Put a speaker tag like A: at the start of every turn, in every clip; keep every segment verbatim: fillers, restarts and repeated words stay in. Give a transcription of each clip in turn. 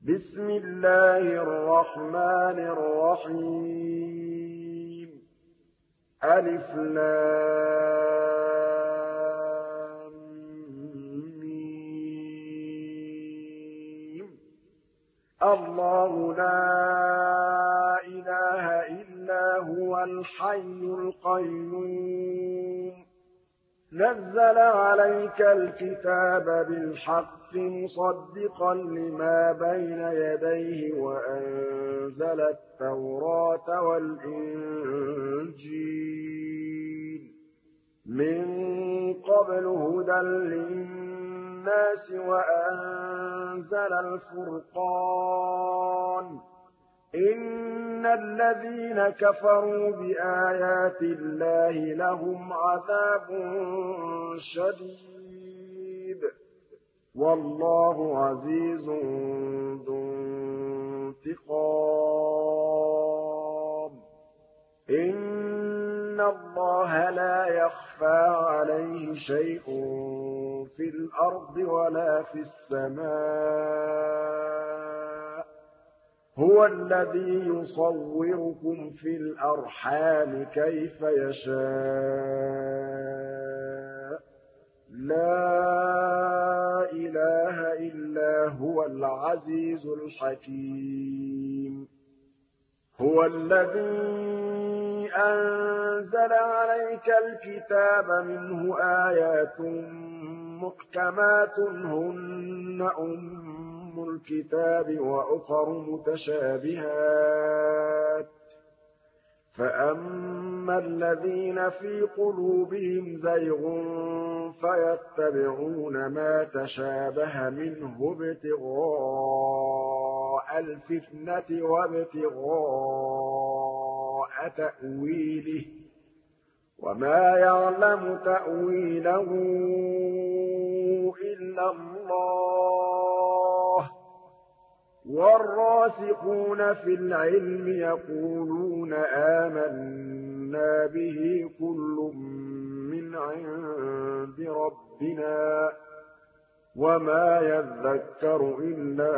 A: بسم الله الرحمن الرحيم ألف لام ميم الله لا إله إلا هو الحي القيوم نزل عليك الكتاب بالحق مصدقا لما بين يديه وأنزل التوراة والإنجيل من قبل هدى للناس وأنزل الفرقان إن الذين كفروا بآيات الله لهم عذاب شديد والله عزيز ذو انتقام إن الله لا يخفى عليه شيء في الأرض ولا في السماء هو الذي يصوركم في الأرحام كيف يشاء لا إله إلا هو العزيز الحكيم هو الذي أنزل عليك الكتاب منه آيات محكمات هن أم الكتاب وأخر متشابهات فأما الذين في قلوبهم زيغ فيتبعون ما تشابه منه ابتغاء الفتنة وابتغاء تأويله وما يعلم تأويله إلا الله والراسخون في العلم يقولون آمنا به كل من عند ربنا وما يذكر إلا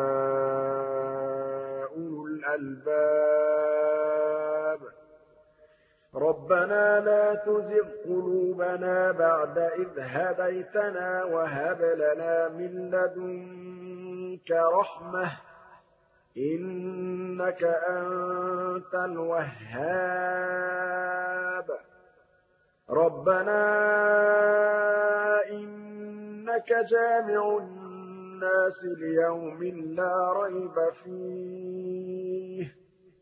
A: أولو الألباب ربنا لا تزغ قلوبنا بعد إذ هديتنا وهب لنا من لدنك رحمة إنك أنت الوهاب ربنا إنك جامع الناس ليوم لا ريب فيه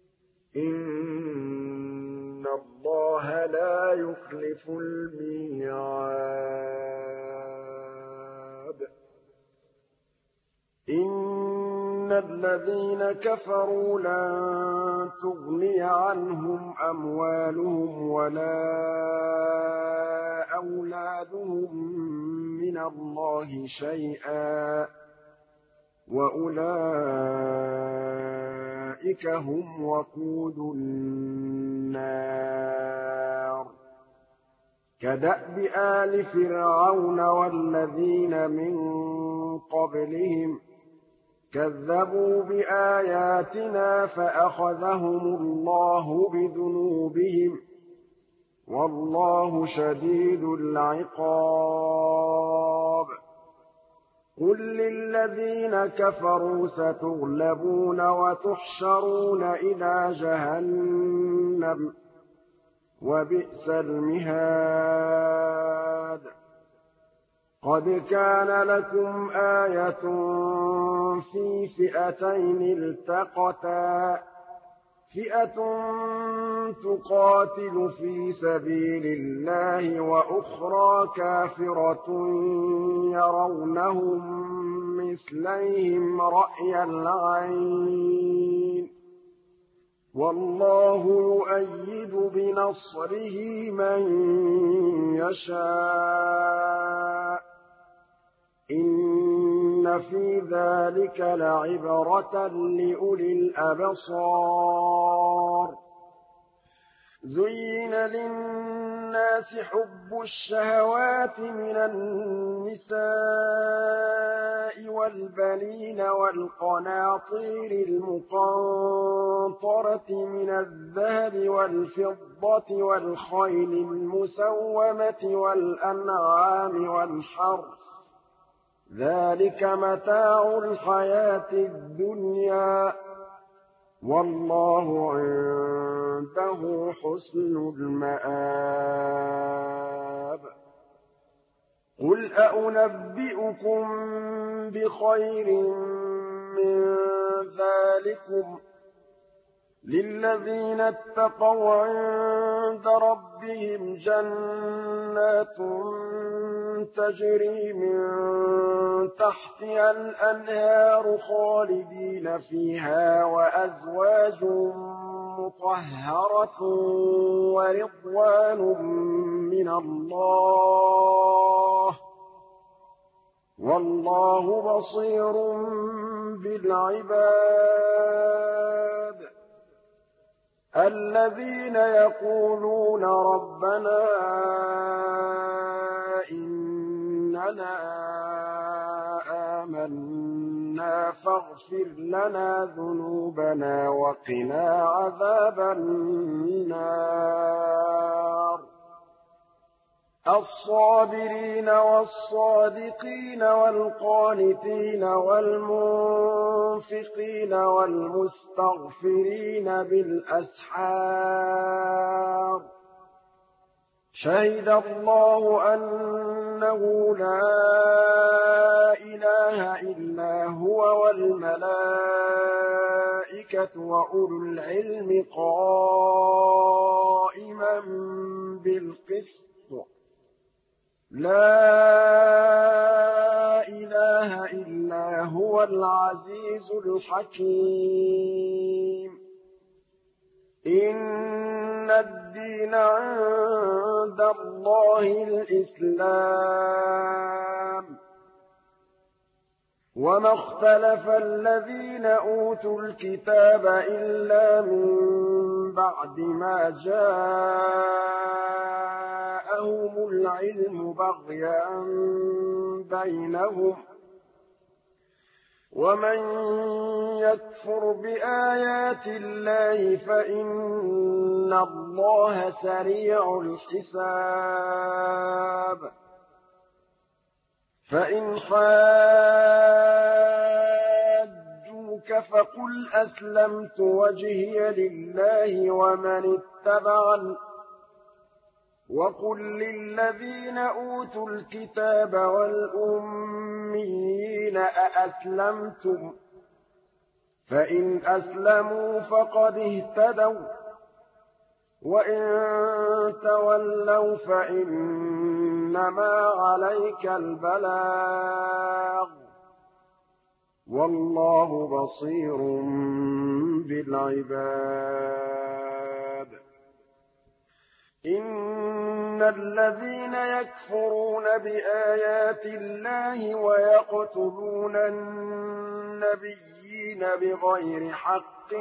A: إن الله لا يخلف الميعاد إن الذين كفروا لن تغني عنهم أموالهم ولا أولادهم من الله شيئا وأولئك هم وقود النار كدأب آل فرعون والذين من قبلهم كذبوا بآياتنا فأخذهم الله بذنوبهم والله شديد العقاب قل للذين كفروا ستغلبون وتحشرون إلى جهنم وبئس المهاد قد كان لكم آية في فئتين التقتا فئة تقاتل في سبيل الله وأخرى كافرة يرونهم مثليهم رأي العين والله يؤيد بنصره من يشاء إن في ذلك لعبرة لأولي الأبصار زين للناس حب الشهوات من النساء والبنين والقناطير المقنطرة من الذهب والفضة والخيل المسومة والأنعام والحرث ذلك متاع الحياة الدنيا والله عنده حسن المآب قل أنبئكم بخير من ذلكم للذين اتقوا عند ربهم جنات تجري من تحتها الأنهار خالدين فيها وأزواج مطهرة ورضوان من الله والله بصير بالعباد الذين يقولون ربنا إننا آمنا فاغفر لنا ذنوبنا وقنا عذاب النار الصابرين والصادقين والقانتين والمنفقين والمستغفرين بالأسحار شهد الله أنه لا إله إلا هو والملائكة وأولو العلم قائما بالقسط لا إله إلا هو العزيز الحكيم إن الدين عند الله الإسلام وما اختلف الذين أوتوا الكتاب إلا من بعد ما جاءهم العلم بغيا بينهم ومن يكفر بآيات الله فإن الله سريع الحساب فإن حاجوك فقل أسلمت وجهي لله ومن اتبعني وقل للذين أوتوا الكتاب والأميين أأسلمتم فإن أسلموا فقد اهتدوا وإن تولوا فإنما عليك البلاغ والله بصير بالعباد إن الذين يكفرون بآيات الله ويقتلون النبيين بغير حق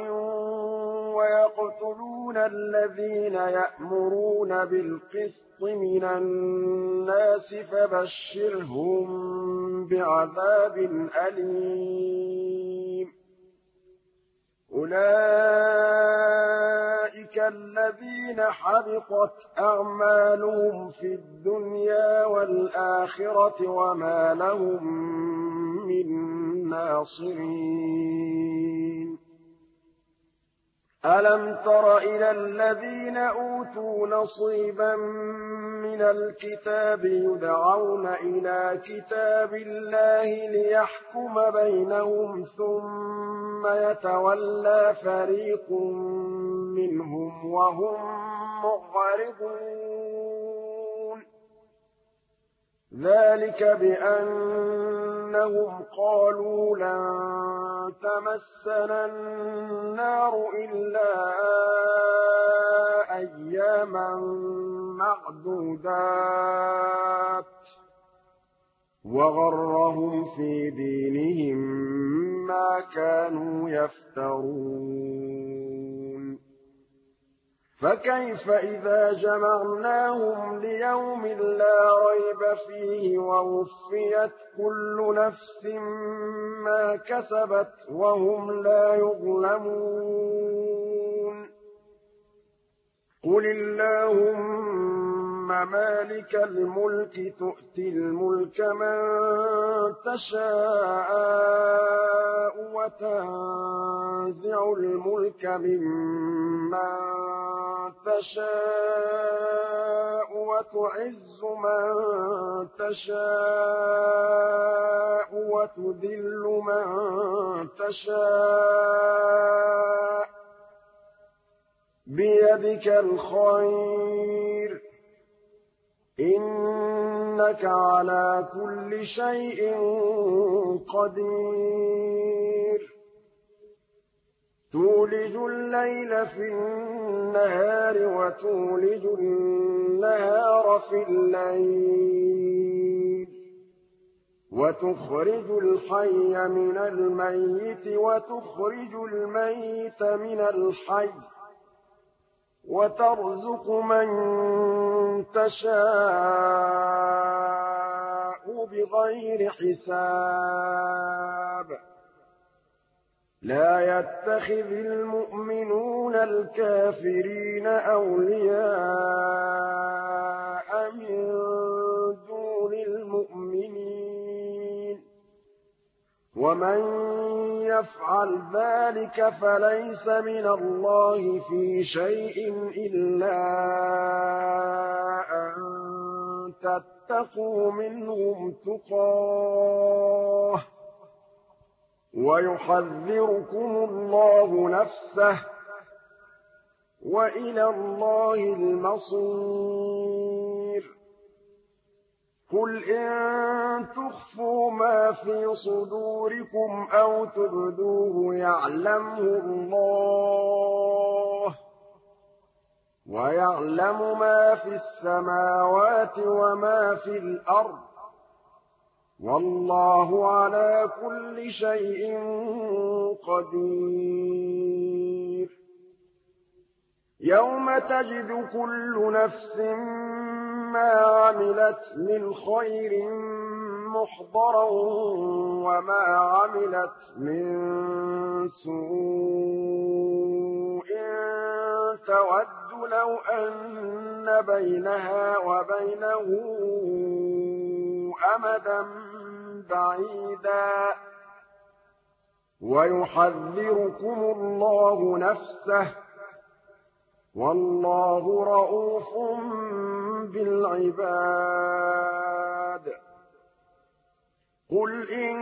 A: ويقتلون الذين يأمرون بالقسط من الناس فبشرهم بعذاب أليم أولئك الذين حبطت أعمالهم في الدنيا والآخرة وما لهم من ناصرين ألم تر إلى الذين أوتوا نصيبا من الكتاب يدعون إلى كتاب الله ليحكم بينهم ثم يتولى فريق منهم وهم معرضون ذلك بأنهم قالوا لن تمسنا النار إلا أياما معدودات وغرهم في دينهم ما كانوا يفترون فكيف إذا جمعناهم ليوم لا ريب فيه ووفيت كل نفس ما كسبت وهم لا يظلمون قل اللهم مالك الملك تؤتي الملك من تشاء وتنزع الملك ممن تشاء وتعز من تشاء وتذل من تشاء بيدك الخير إنك على كل شيء قدير تولج الليل في النهار وتولج النهار في الليل وتخرج الحي من الميت وتخرج الميت من الحي وترزق من تشاء بغير حساب لا يتخذ المؤمنون الكافرين أولياء من دون المؤمنين ومن يفعل ذلك فليس من الله في شيء إلا أن تتقوا منهم تقاه ويحذركم الله نفسه وإلى الله المصير قل إن تخفوا ما في صدوركم أو تبدوه يعلمه الله ويعلم ما في السماوات وما في الأرض والله على كل شيء قدير يوم تجد كل نفس ما عملت من خير محضرا وما عملت من سوء تود لو أن بينها وبينه أمدا بعيدا ويحذركم الله نفسه والله رءوف بالعباد قل إن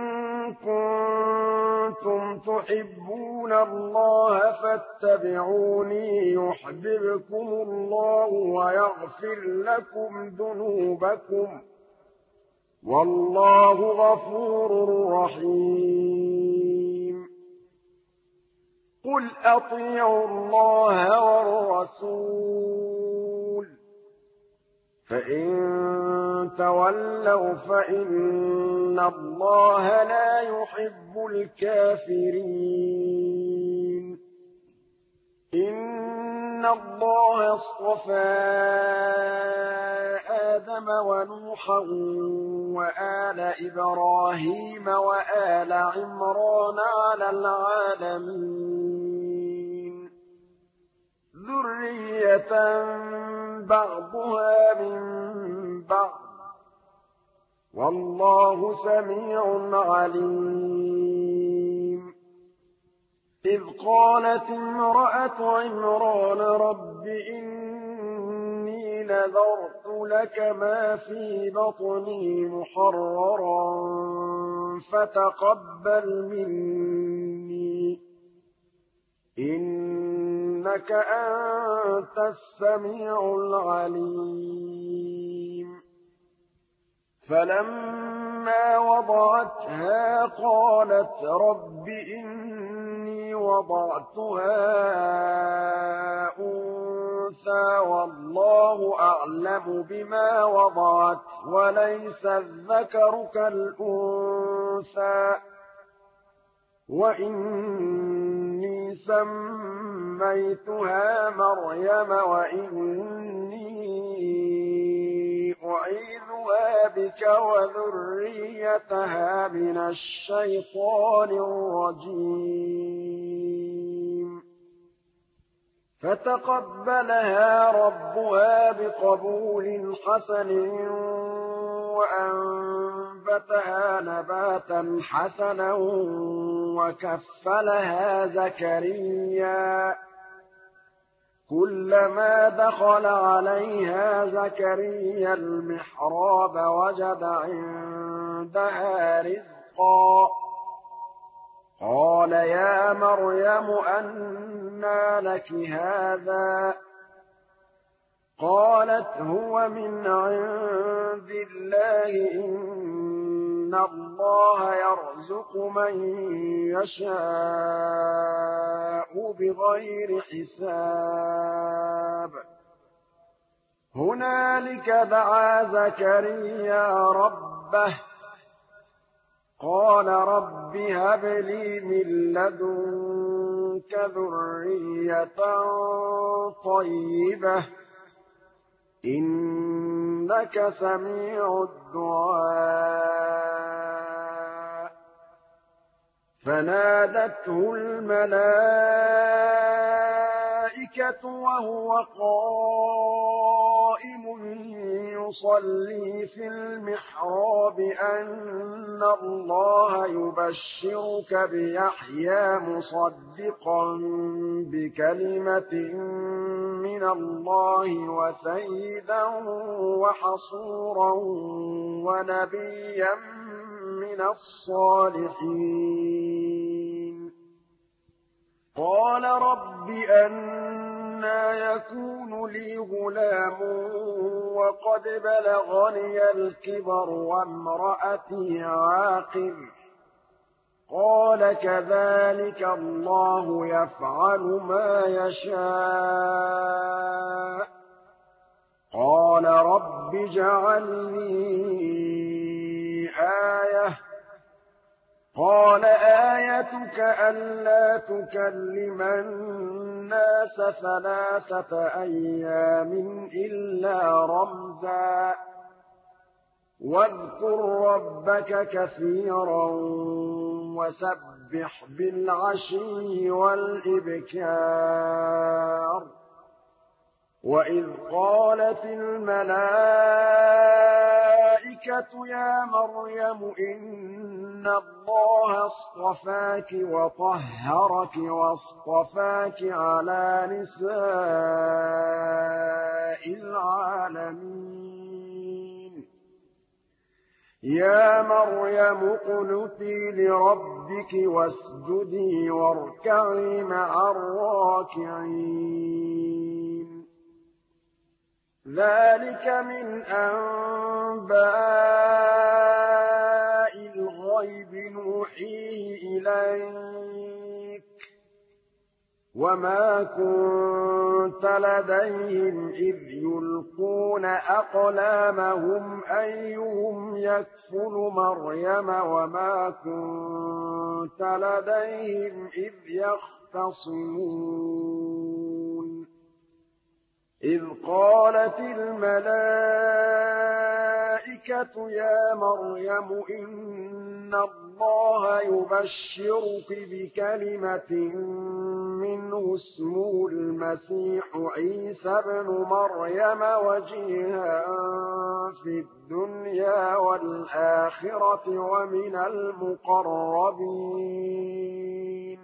A: كنتم تحبون الله فاتبعوني يحببكم الله ويغفر لكم ذنوبكم والله غفور رحيم قل أطيعوا الله والرسول فإن تولوا فإن الله لا يحب الكافرين إن الله اصطفى آدم ونوحا وآل إبراهيم وآل عمران على العالمين ذرية بعضها من بعض والله سميع عليم إذ قالت امرأة عمران رب إني نذرت لك ما في بطني محررا فتقبل مني إنك أنت السميع العليم فلما وضعتها قالت رب إني وضعتها أنثى والله أعلم بما وضعت وليس الذكر كالأنثى وإني سميتها مريم وإني أعيذها بك وذريتها من الشيطان الرجيم فتقبلها ربها بقبول حسن وأنبتها نباتا حسنا وكفلها زكريا كلما دخل عليها زكريا المحراب وجد عندها رزقا قال يا مريم أنى لك هذا قالت هو من عند الله إن الله يرزق من يشاء بغير حساب هنالك دعا زكريا ربه قال رب هب لي من لدنك ذرية طيبة إنك سميع الدعاء فنادته الملائكة وهو قائم يصلي في المحراب أن الله يبشرك بيحيى مصدقا بكلمة من الله وسيدا وحصورا ونبيا من الصالحين قال رب أنى يكون لي غلام وقد بلغني الكبر وامرأتي عاقر قال كذلك الله يفعل ما يشاء قال رب اجعل لي آية قال آيتك ألا تكلم الناس ثلاثة أيام إلا رمزا واذكر ربك كثيرا وسبح بالعشي والإبكار وإذ قالت الملائكة يا مريم إن الله اصطفاك وطهرك واصطفاك على نساء العالمين يا مريم اقنتي لربك واسجدي واركعي مع الراكعين ذلك من أنباء الغيب نوحيه إليك وما كنت لديهم إذ يلقون أقلامهم أيهم يكفل مريم وما كنت لديهم إذ يختصمون إذ قالت الملائكة يا مريم إن الله يبشرك بكلمة منه اسمه المسيح عيسى ابن مريم وجيها في الدنيا والآخرة ومن المقربين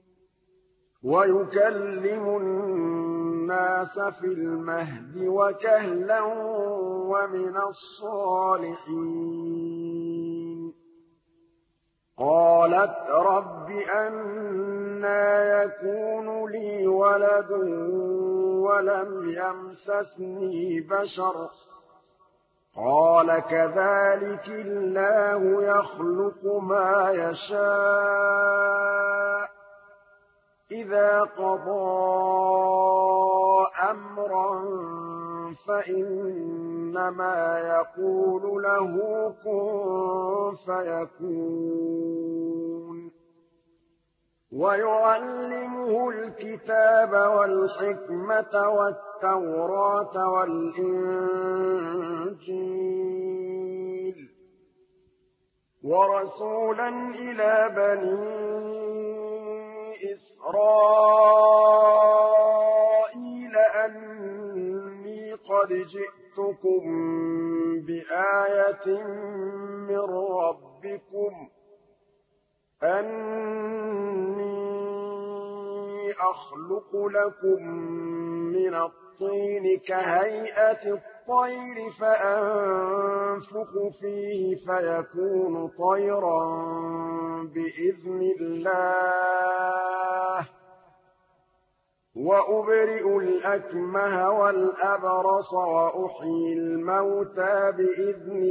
A: ويكلم الناس في المهد وكهلا ومن الصالحين قالت رب أنى يكون لي ولد ولم يمسسني بشر قال كذلك الله يخلق ما يشاء إذا قضى أمرا فإنما يقول له كن فيكون ويعلمه الكتاب والحكمة والتوراة والإنجيل ورسولا إلى بني إسرائيل أني قد جئتكم بآية من ربكم أني أخلق لكم من الطين كهيئة الطير فأنفخ فيه فيكون طيرا بإذن الله وأبرئ الأكمه والأبرص وأحيي الموتى بإذن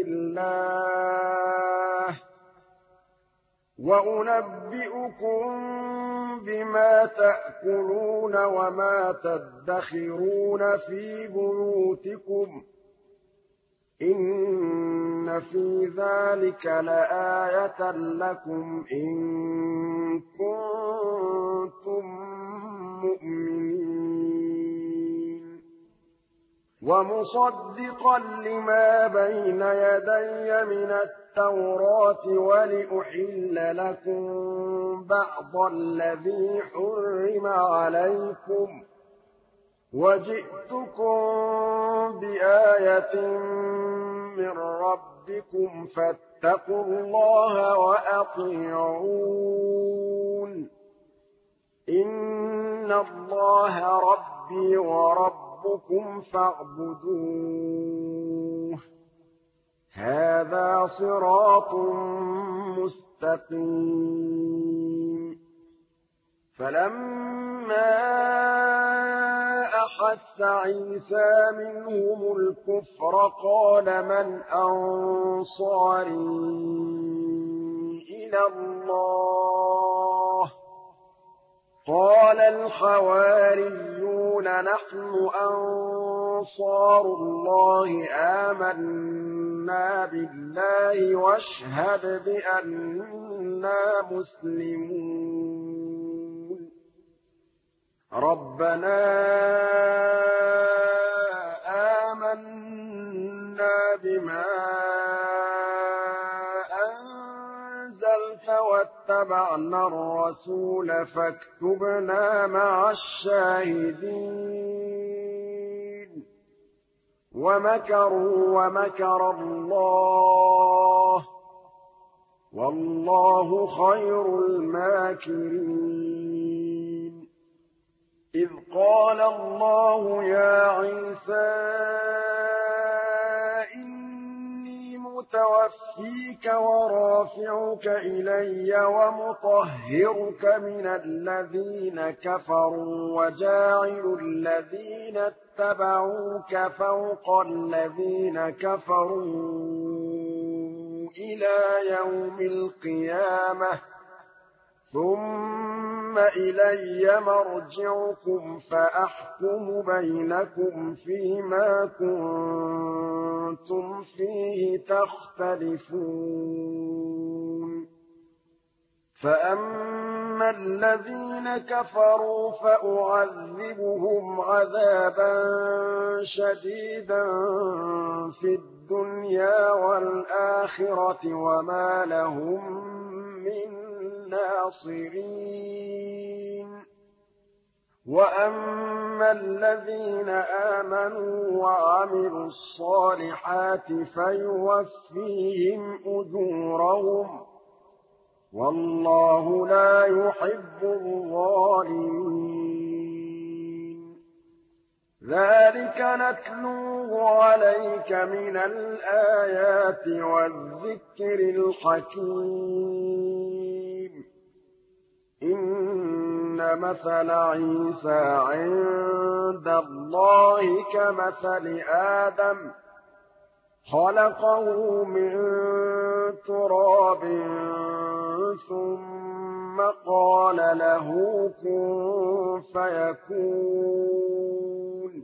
A: الله وأنبئكم بما تأكلون وما تدخرون في بيوتكم إن في ذلك لآية لكم إن كنتم مؤمنين ومصدقا لما بين يدي من التوراة ولأحل لكم بعض الذي حرم عليكم وجئتكم بآية من ربكم فاتقوا الله وأطيعون إن الله ربي وربكم فاعبدوه هذا صراط مستقيم فلما أحس عيسى منهم الكفر قال من أنصاري إلى الله قال الحواريون نحن أنصار الله آمنا بالله واشهد بأننا مسلمون ربنا آمنا بما أنزلت واتبعنا الرسول فاكتبنا مع الشاهدين ومكروا ومكر الله والله خير الماكرين إذ قال الله يا عيسى إني متوفيك ورافعك إلي ومطهرك من الذين كفروا وجاعل الذين اتبعوك فوق الذين كفروا إلى يوم القيامة ثم إلي مرجعكم فأحكم بينكم فيما كنتم فيه تختلفون فأما الذين كفروا فأعذبهم عذابا شديدا في الدنيا والآخرة وما لهم من ناصرين وأما الذين آمنوا وعملوا الصالحات فيوفيهم أجورهم والله لا يحب الظالمين ذلك نتلوه عليك من الآيات والذكر الحكيم إن مثل عيسى عند الله كمثل آدم خلقه من تراب ثم قال له كن فيكون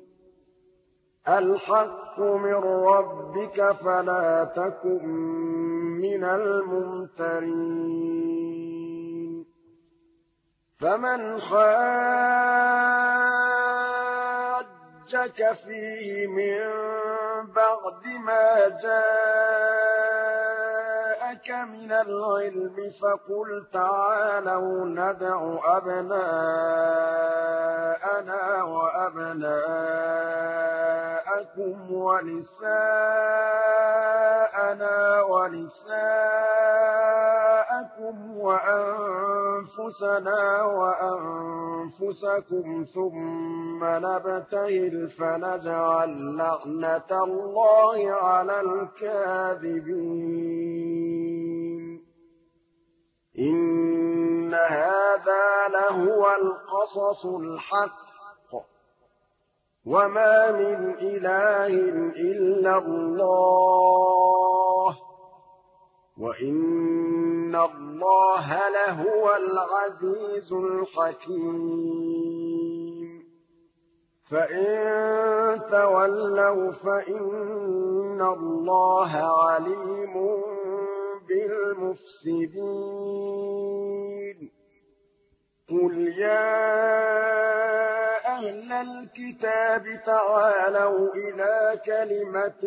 A: الحق من ربك فلا تكن من الممترين فمن حاجك فيه من بعد ما جاءك من العلم فقل تعالوا ندع أبناءنا وأبناءكم ونساءنا ونساءكم وأنفسنا وأنفسكم ثم نبتهل فنجعل لعنة الله على الكاذبين إن هذا لهو القصص الحق وما من إله إلا الله وإن الله لهو العزيز الحكيم فإن تولوا فإن الله عليم بالمفسدين قل يا أهل الكتاب تعالوا إلى كلمة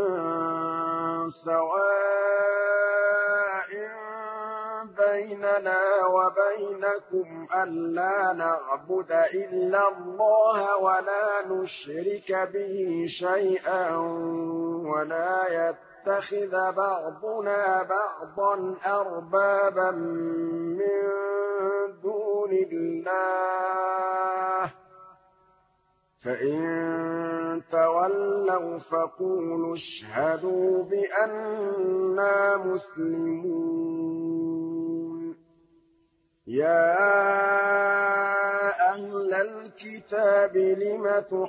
A: سواء بيننا وبينكم ألا نعبد إلا الله ولا نشرك به شيئا ولا يتخذ بعضنا بعضا أربابا من دون الله فإن تولوا فقولوا اشهدوا بأننا مسلمون يا أهل الكتاب لم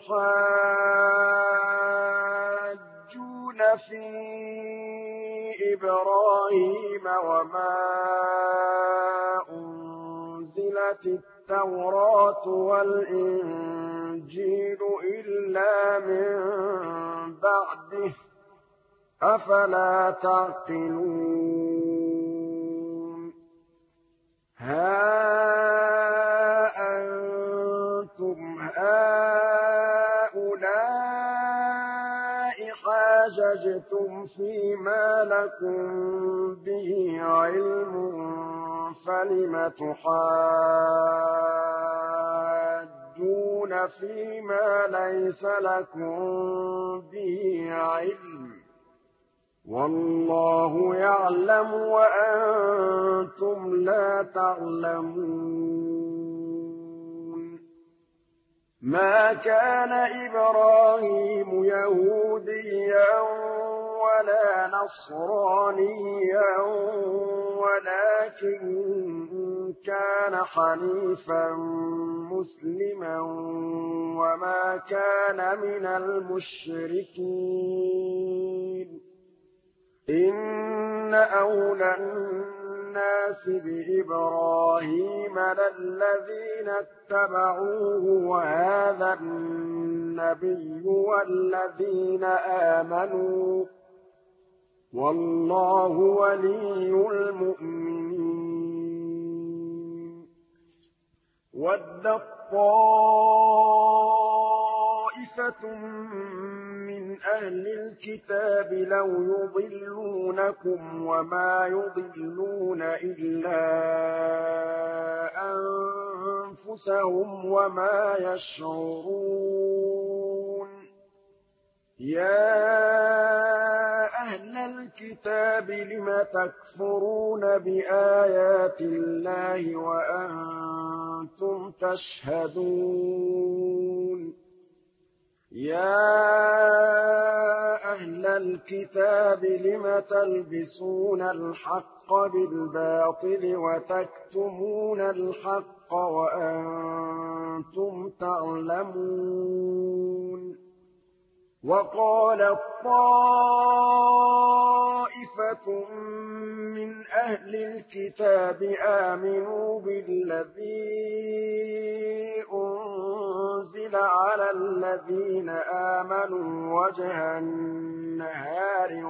A: تحاجون في إبراهيم وما أنزلت التوراة والإنجيل إلا من بعده أفلا تعقلون ها أنتم هؤلاء حاججتم فيما لكم به علم فلم تحاجون فيما ليس لكم به علم والله يعلم وأنتم لا تعلمون ما كان إبراهيم يهوديا ولا نصرانيا ولكن كان حنيفا مسلما وما كان من المشركين إن أولى الناس بإبراهيم للذين اتبعوه وهذا النبي والذين آمنوا والله ولي المؤمنين ودت طائفة من أهل الكتاب لو يضلونكم وما يضلون إلا أنفسهم وما يشعرون يا أهل الكتاب لم تكفرون بآيات الله وأنتم تشهدون يا أهل الكتاب لم تلبسون الحق بالباطل وتكتمون الحق وأنتم تعلمون وقالت طائفة من أهل الكتاب آمنوا بالذي أنزل على الذين آمنوا وجه النهار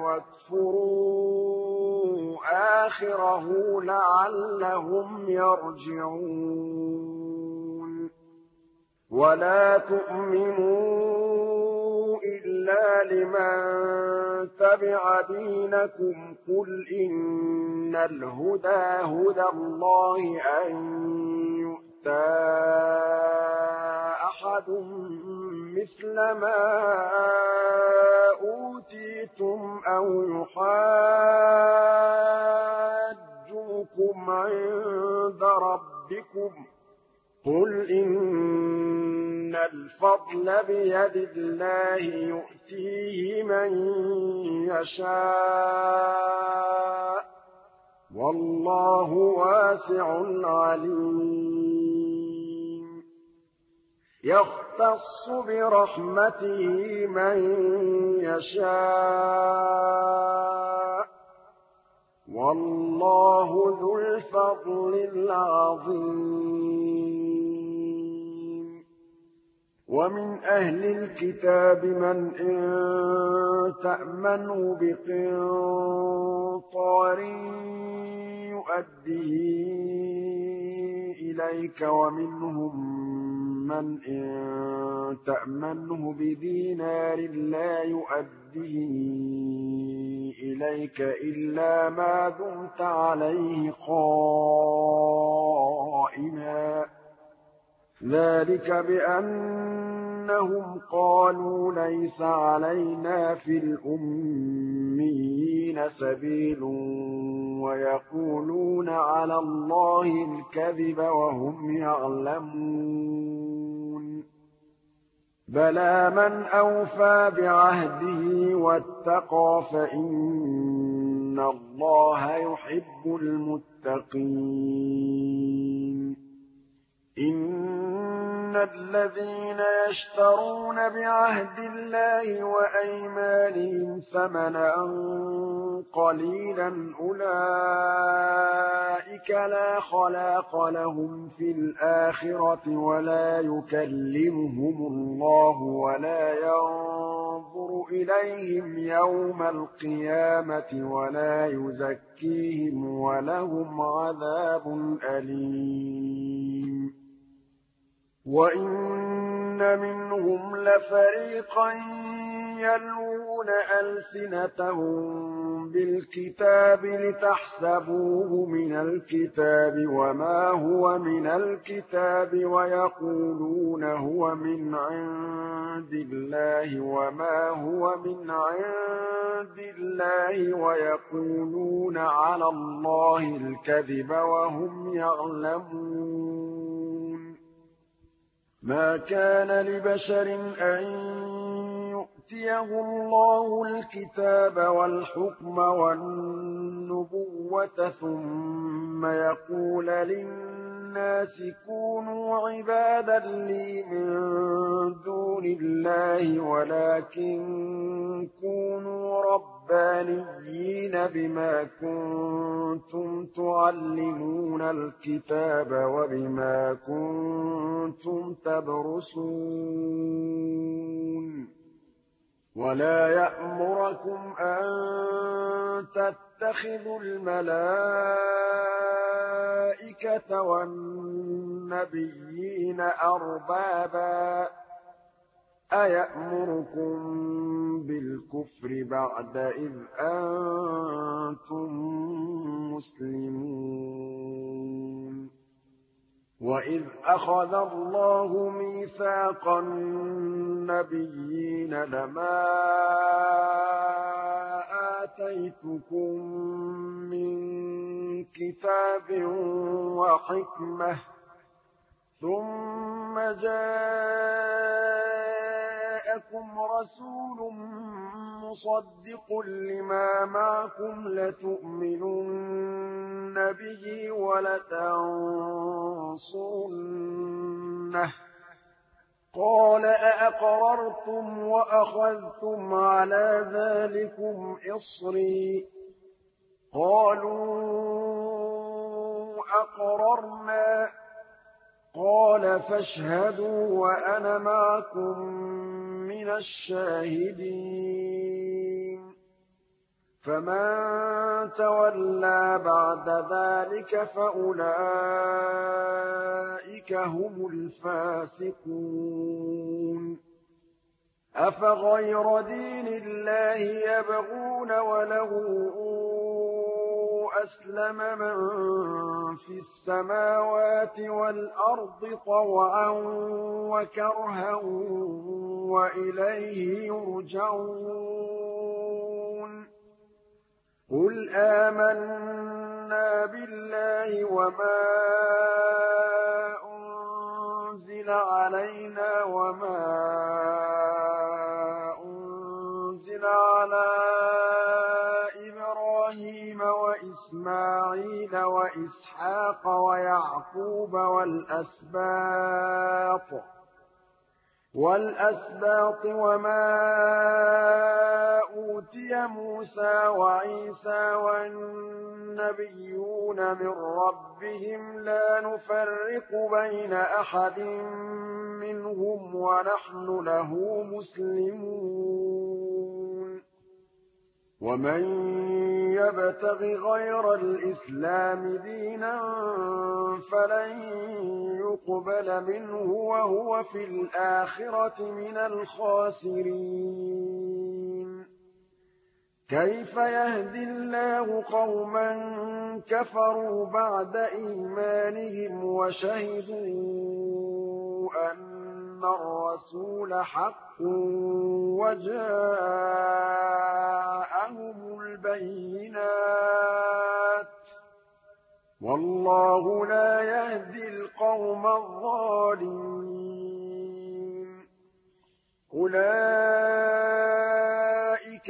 A: واكفروا آخره لعلهم يرجعون ولا تؤمنوا إلا لمن تبع دينكم قل إن الهدى هدى الله أن يؤتى أحد مثل ما أوتيتم أو يحاجوكم عند ربكم قل إن الفضل بيد الله يؤتيه من يشاء والله واسع عليم يختص برحمته من يشاء والله ذو الفضل العظيم ومن أهل الكتاب من إن تأمنه بقنطار يؤديه إليك ومنهم من إن تأمنه بدينار لا يؤديه إليك إلا ما دمت عليه قائما ذلك بأنهم قالوا ليس علينا في الأميين سبيل ويقولون على الله الكذب وهم يعلمون بلى من أوفى بعهده واتقى فإن الله يحب المتقين إن الذين يشترون بعهد الله وأيمانهم ثمنا قليلا أولئك لا خلاق لهم في الآخرة ولا يكلمهم الله ولا ينظر إليهم يوم القيامة ولا يزكيهم ولهم عذاب أليم وإن منهم لفريقا يلوون ألسنتهم بالكتاب لتحسبوه من الكتاب وما هو من الكتاب ويقولون هو من عند الله وما هو من عند الله ويقولون على الله الكذب وهم يعلمون ما كان لبشر أن يؤتيه الله الكتاب والحكم والنبوة ثم يقول للناس كونوا عبادا لي من دون الله ولكن كونوا ربانيين بما كنتم تعلمون الكتاب وبما كنتم تدرسون ولا يأمركم أن تتخذوا الملائكة والنبيين أربابا أيأمركم بالكفر بعد إذ أنتم مسلمون وإذ أخذ الله ميثاق النبيين لما آتيتكم من كتاب وحكمة ثم جاءكم رسول مصدق لما معكم لتؤمنن به ولتنصرنه قال أأقررتم وأخذتم على ذلكم إصري قالوا أقررنا قال فاشهدوا وأنا معكم من الشاهدين فمن تولى بعد ذلك فأولئك هم الفاسقون أفغير دين الله يبغون وله أسلم من في السماوات والأرض طوعا وكرها وإليه يرجعون قل آمنا بالله وما أنزل علينا وما أنزل على إبراهيم وإسماعيل وإسحاق ويعقوب والأسباط والأسباط وما أوتي موسى وعيسى والنبيون من ربهم لا نفرق بين أحد منهم ونحن له مسلمون ومن يبتغ غير الإسلام دينا فلن يقبل منه وهو في الآخرة من الخاسرين كيف يهدي الله قوما كفروا بعد إيمانهم وشهدوا أن الرسول حق وجاءهم البينات والله لا يهدي القوم الظالمين أولئك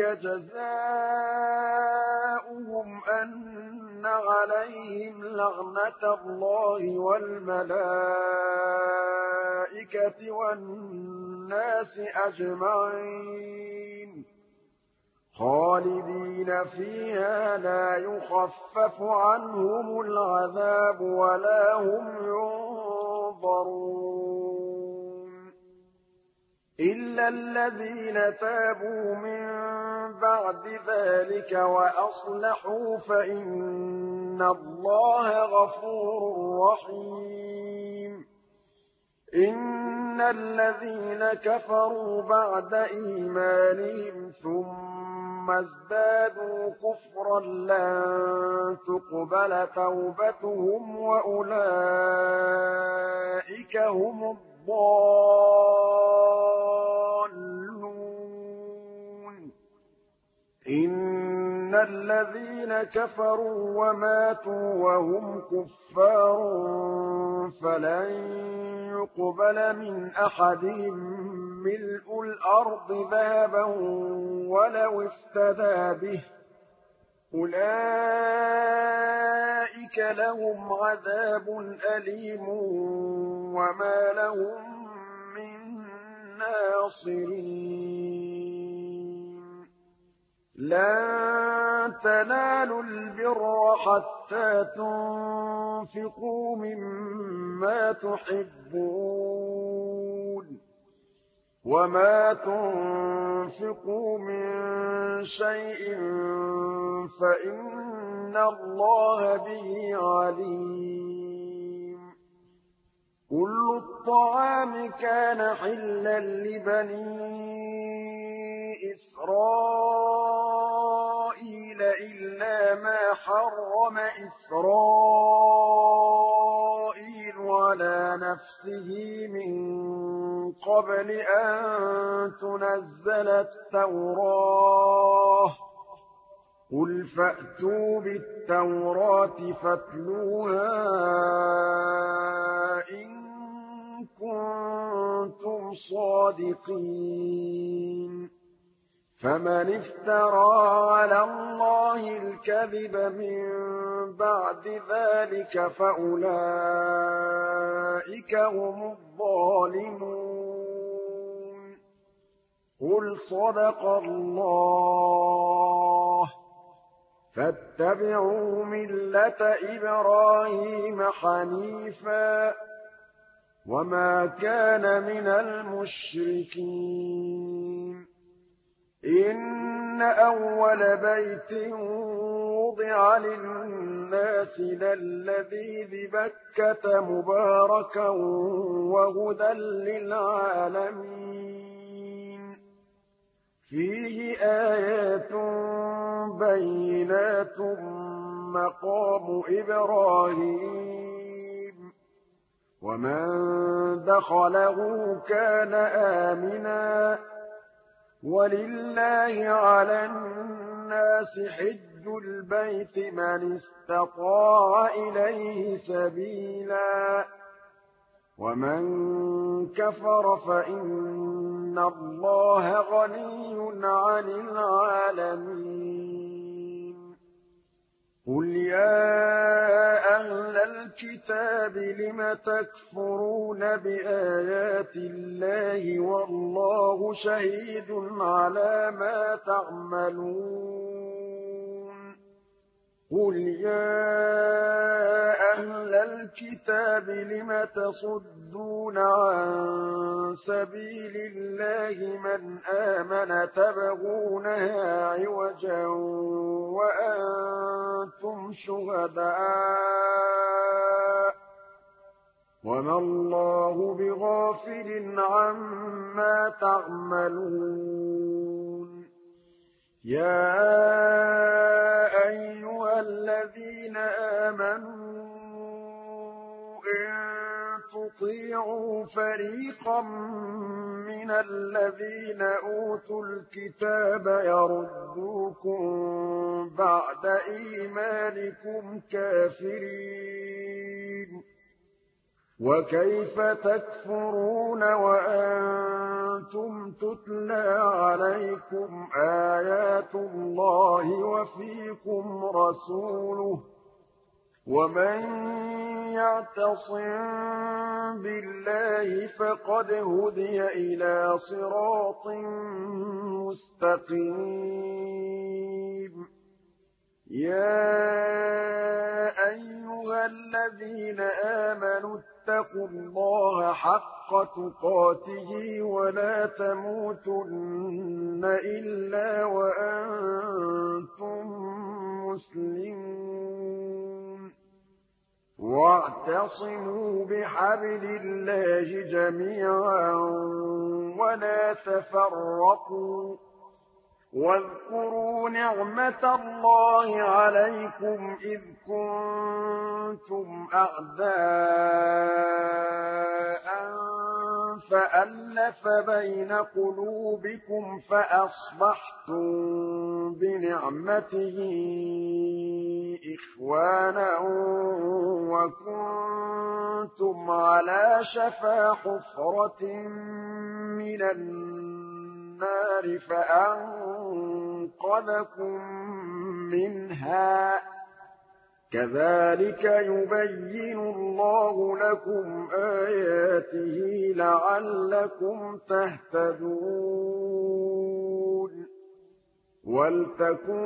A: جزاؤهم أن عليهم لعنة الله والملائكة والناس أجمعين خالدين فيها لا يخفف عنهم العذاب ولا هم ينظرون إلا الذين تابوا من بعد ذلك وأصلحوا فإن الله غفور رحيم إن الذين كفروا بعد إيمانهم ثم ازدادوا كفرا لن تقبل توبتهم وأولئك هم الضالون إن الذين كفروا وماتوا وهم كفار فلن يقبل من أحدهم ملء الأرض ذهبا ولو افتدى به أولئك لهم عذاب أليم وما لهم من ناصرين لن تنالوا البر حتى تنفقوا مما تحبون وما تنفقوا من شيء فإن الله به عليم كل الطعام كان حلا لبني إسرائيل إلا ما حرم إسرائيل على نفسه من قبل أن تنزل التوراة قل فأتوا بالتوراة فاتلوها إن كنتم صادقين فمن افترى على الله الكذب من بعد ذلك فأولئك هم الظالمون قل صدق الله فاتبعوا ملة إبراهيم حنيفا وما كان من المشركين إن أول بيت وضع للناس للذي ببكة مباركا وهدى للعالمين فيه آيات بينات مقام إبراهيم ومن دخله كان آمنا ولله على الناس حج البيت من استطاع إليه سبيلا ومن كفر فإن الله غني عن العالمين قل يا أهل الكتاب لم تكفرون بآيات الله والله شهيد على ما تعملون قل يا أهل الكتاب لم تصدون عن سبيل الله من آمن تبغونها عوجا وأنتم شهداء وما الله بغافل عما تعملون يا أيها الذين آمنوا إن تطيعوا فريقا من الذين أوتوا الكتاب يردوكم بعد إيمانكم كافرين وكيف تكفرون وأنتم تتلى عليكم آيات الله وفيكم رسوله ومن يعتصم بالله فقد هدي إلى صراط مستقيم يا أيها الذين آمنوا اتقوا الله حق تقاته ولا تموتن إلا وأنتم مسلمون واعتصموا بحبل الله جميعا ولا تفرقوا واذكروا نعمة الله عليكم إذ كنتم أعداء فألف بين قلوبكم فأصبحتم بنعمته إخوانا وكنتم على شفا حفرة من النار فأنقذكم منها كذلك يبين الله لكم آياته لعلكم تهتدون ولتكن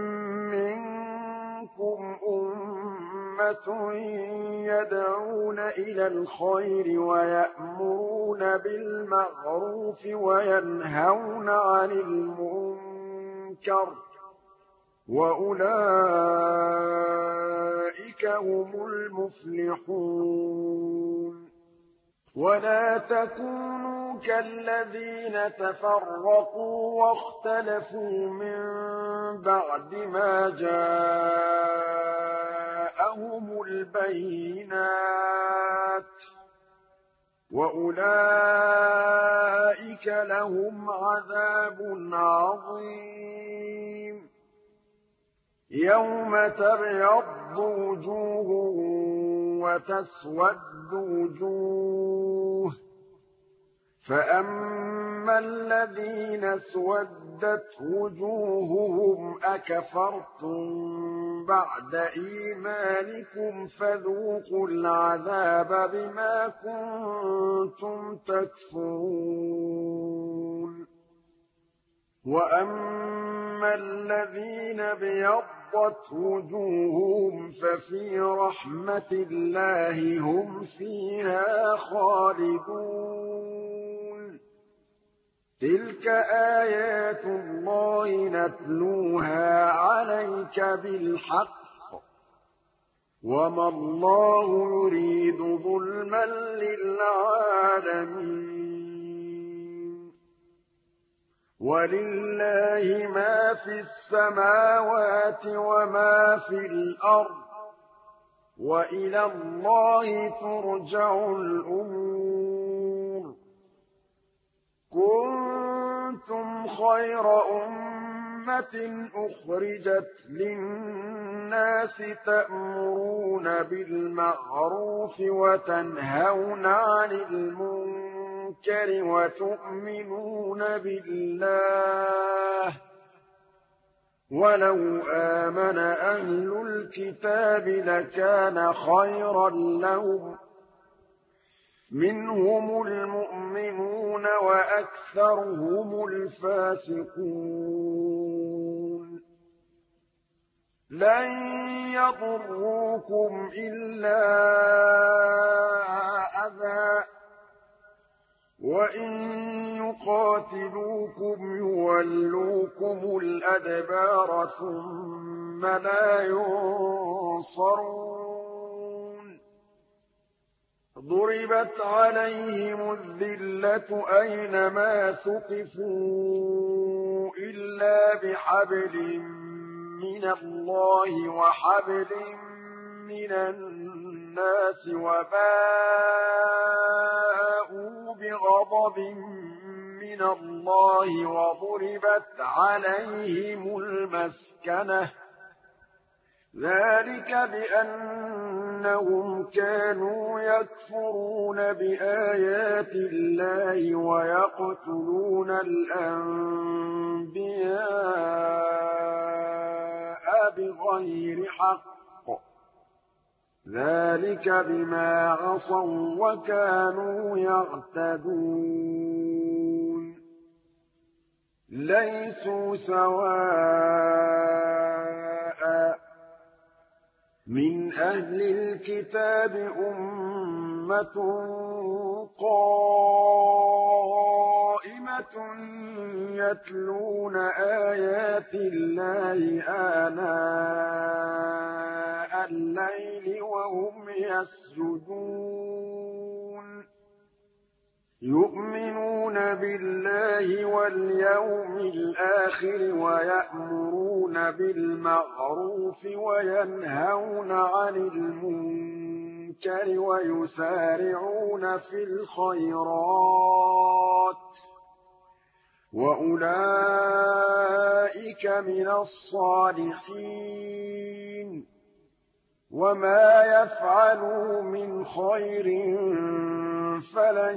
A: منكم أمة يدعون إلى الخير ويأمرون بالمعروف وينهون عن المنكر وأولئك هم المفلحون ولا تكونوا كالذين تفرقوا واختلفوا من بعد ما جاءهم البينات وأولئك لهم عذاب عظيم يوم تبيض وجوه وتسود وجوه فأما الذين اسودت وجوههم أكفرتم بعد إيمانكم فذوقوا العذاب بما كنتم تكفرون وأما الذين بيضت وجوههم ففي رحمة الله هم فيها خالدون تِلْكَ آيَاتُ اللَّهِ نَتْلُوهَا عَلَيْكَ بِالْحَقِّ ۗ وَمَا اللَّهُ يُرِيدُ ظُلْمًا لِّلْعَالَمِينَ وَلِلَّهِ مَا فِي السَّمَاوَاتِ وَمَا فِي الْأَرْضِ ۚ وَإِلَى اللَّهِ تُرْجَعُ الْأُمُورُ كُنتُمْ خَيْرَ أُمَّةٍ أُخْرِجَتْ لِلنَّاسِ تَأْمُرُونَ بِالْمَعْرُوفِ وَتَنْهَوْنَ عَنِ الْمُنكَرِ وَتُؤْمِنُونَ بِاللَّهِ ۗ وَلَوْ آمَنَ أَهْلُ الْكِتَابِ لَكَانَ خَيْرًا لَّهُم ۚ مِّنْهُمُ الْمُؤْمِنُونَ وَأَكْثَرُهُمُ الْفَاسِقُونَ لَن يَضُرُّوكُمْ إِلَّا أَذًى ۖ وَإِن يُقَاتِلُوكُمْ يُوَلُّوكُمُ الْأَدْبَارَ ثُمَّ لَا يُنصَرُونَ ضُرِبَتْ عَلَيْهِمُ الذِّلَّةُ أَيْنَمَا ثُقِفُوا إِلَّا بِحَبْلٍ مِّنَ اللَّهِ وَحَبْلٍ مِّنَ النَّاسِ وَبَاءُوا بِغَضَبٍ مِّنَ اللَّهِ وَضُرِبَتْ عَلَيْهِمُ الْمَسْكَنَةُ ۚ ذَٰلِكَ بِأَنَّهُمْ كَانُوا يَكْفُرُونَ بِآيَاتِ اللَّهِ وَيَقْتُلُونَ الْأَنبِيَاءَ بِغَيْرِ حَقٍّ ۚ ذَٰلِكَ بِمَا عَصَوا وَّكَانُوا يَعْتَدُونَ لَيْسُوا سَوَاءً ۗ مِّنْ أَهْلِ الْكِتَابِ أُمَّةٌ قَائِمَةٌ يَتْلُونَ آيَاتِ اللَّهِ آنَاءَ اللَّيْلِ وَهُمْ يَسْجُدُونَ يُؤْمِنُونَ بِاللَّهِ وَالْيَوْمِ الْآخِرِ وَيَأْمُرُونَ بِالْمَعْرُوفِ وَيَنْهَوْنَ عَنِ الْمُنكَرِ وَيُسَارِعُونَ فِي الْخَيْرَاتِ ۚ وَأُولَٰئِكَ مِنَ الصَّالِحِينَ وَمَا يَفْعَلُوا مِنْ خَيْرٍ فَلَن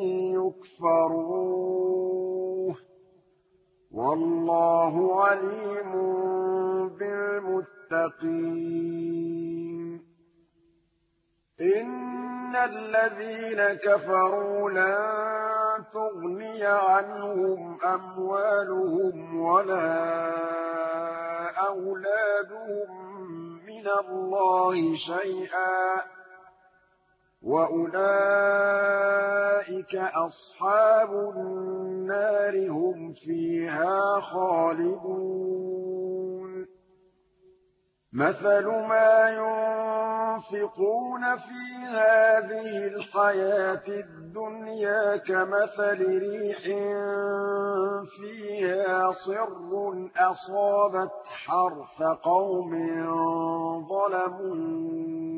A: يُكْفَرُوهُ ۗ وَاللَّهُ عَلِيمٌ بِالْمُتَّقِينَ إِنَّ الَّذِينَ كَفَرُوا لَن تُغْنِيَ عَنْهُمْ أَمْوَالُهُمْ وَلَا أَوْلَادُهُم مِّنَ اللَّهِ شَيْئًا ۖ وَأُولَٰئِكَ أَصْحَابُ النَّارِ ۖ هُمْ فِيهَا خَالِدُونَ مَثَلُ مَا يُنفِقُونَ فِي هَٰذِهِ الْحَيَاةِ الدُّنْيَا كَمَثَلِ رِيحٍ فِيهَا صِرٌّ أَصَابَتْ حَرْثَ قَوْمٍ ظَلَمُوا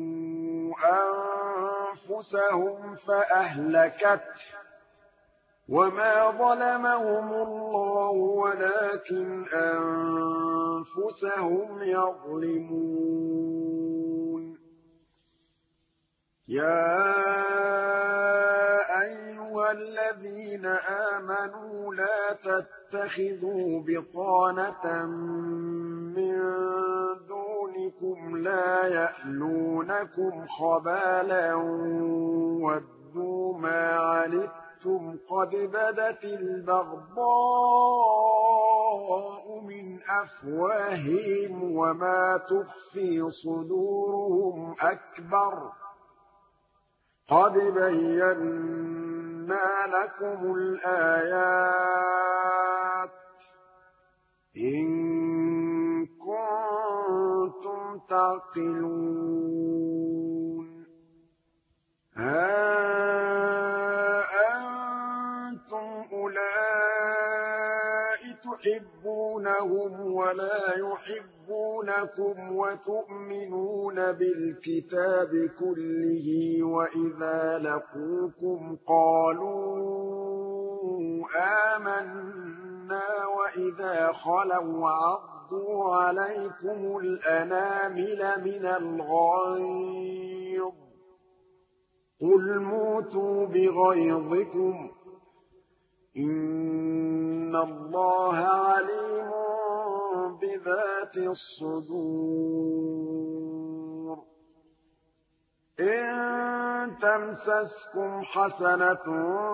A: أَنفُسَهُمْ فَأَهْلَكَتْهُ ۚ وَمَا ظَلَمَهُمُ اللَّهُ وَلَٰكِنْ أَنفُسَهُمْ يَظْلِمُونَ يَا أَيُّهَا الَّذِينَ آمَنُوا لَا تَتَّخِذُوا بِطَانَةً مِّن دُونِكُمْ لَا يَأْلُونَكُمْ خَبَالًا وَدُّوا مَا عَنِتُّمْ قَدْ بَدَتِ الْبَغْضَاءُ مِنْ أَفْوَاهِهِمْ وَمَا تُخْفِي صُدُورُهُمْ أَكْبَرُ ۚ قَدْ بَيَّنَّا لكم الآيات إن كنتم تعقلون ها أنتم أولئك تحبونهم ولا يحبونكم وتؤمنون بالكتاب كله وإذا لقوكم قالوا آمنا وإذا خلوا عضوا عليكم الأنامل من الغيظ قل موتوا بغيظكم إن الله عليم بذات الصدور إن تمسسكم حسنة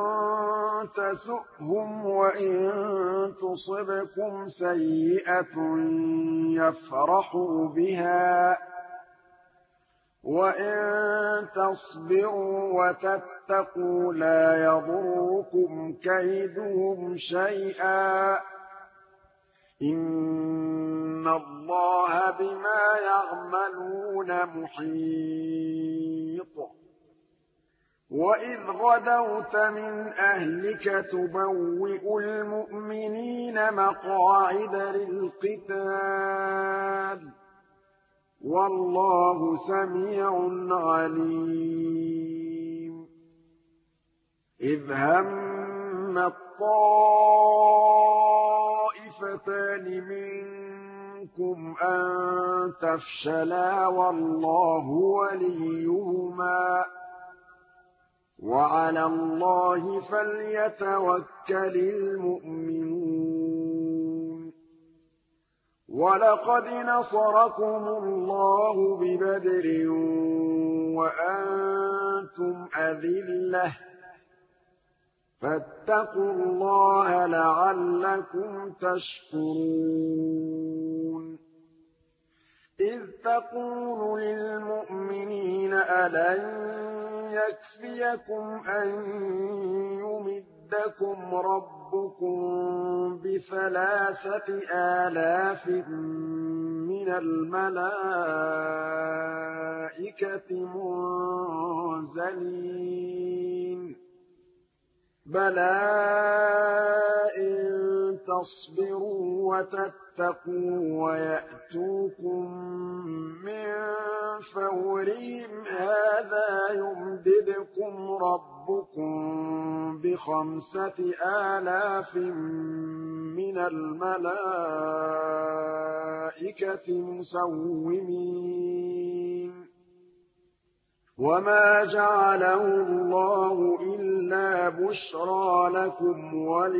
A: تسؤهم وإن تصبكم سيئة يفرحوا بها وإن تصبروا وتتقوا لا يضركم كيدهم شيئا إن الله بما يعملون محيط وإذ غدوت من أهلك تبوئ المؤمنين مقاعد للقتال والله سميع عليم إذ هم الطائفتان منكم أن تفشلا والله وليهما وعلى الله فليتوكل المؤمنون ولقد نصركم الله ببدر وأنتم أذلة فاتقوا الله لعلكم تشكرون إذ تقول للمؤمنين ألن يكفيكم أن يمدكم ربكم بثلاثة آلاف من الملائكة منزلين بلى إن تصبروا وتتقوا ويأتوكم من فورهم هذا يمددكم ربكم بخمسة آلاف من الملائكة مسومين وما جعله الله إلا بشرى لكم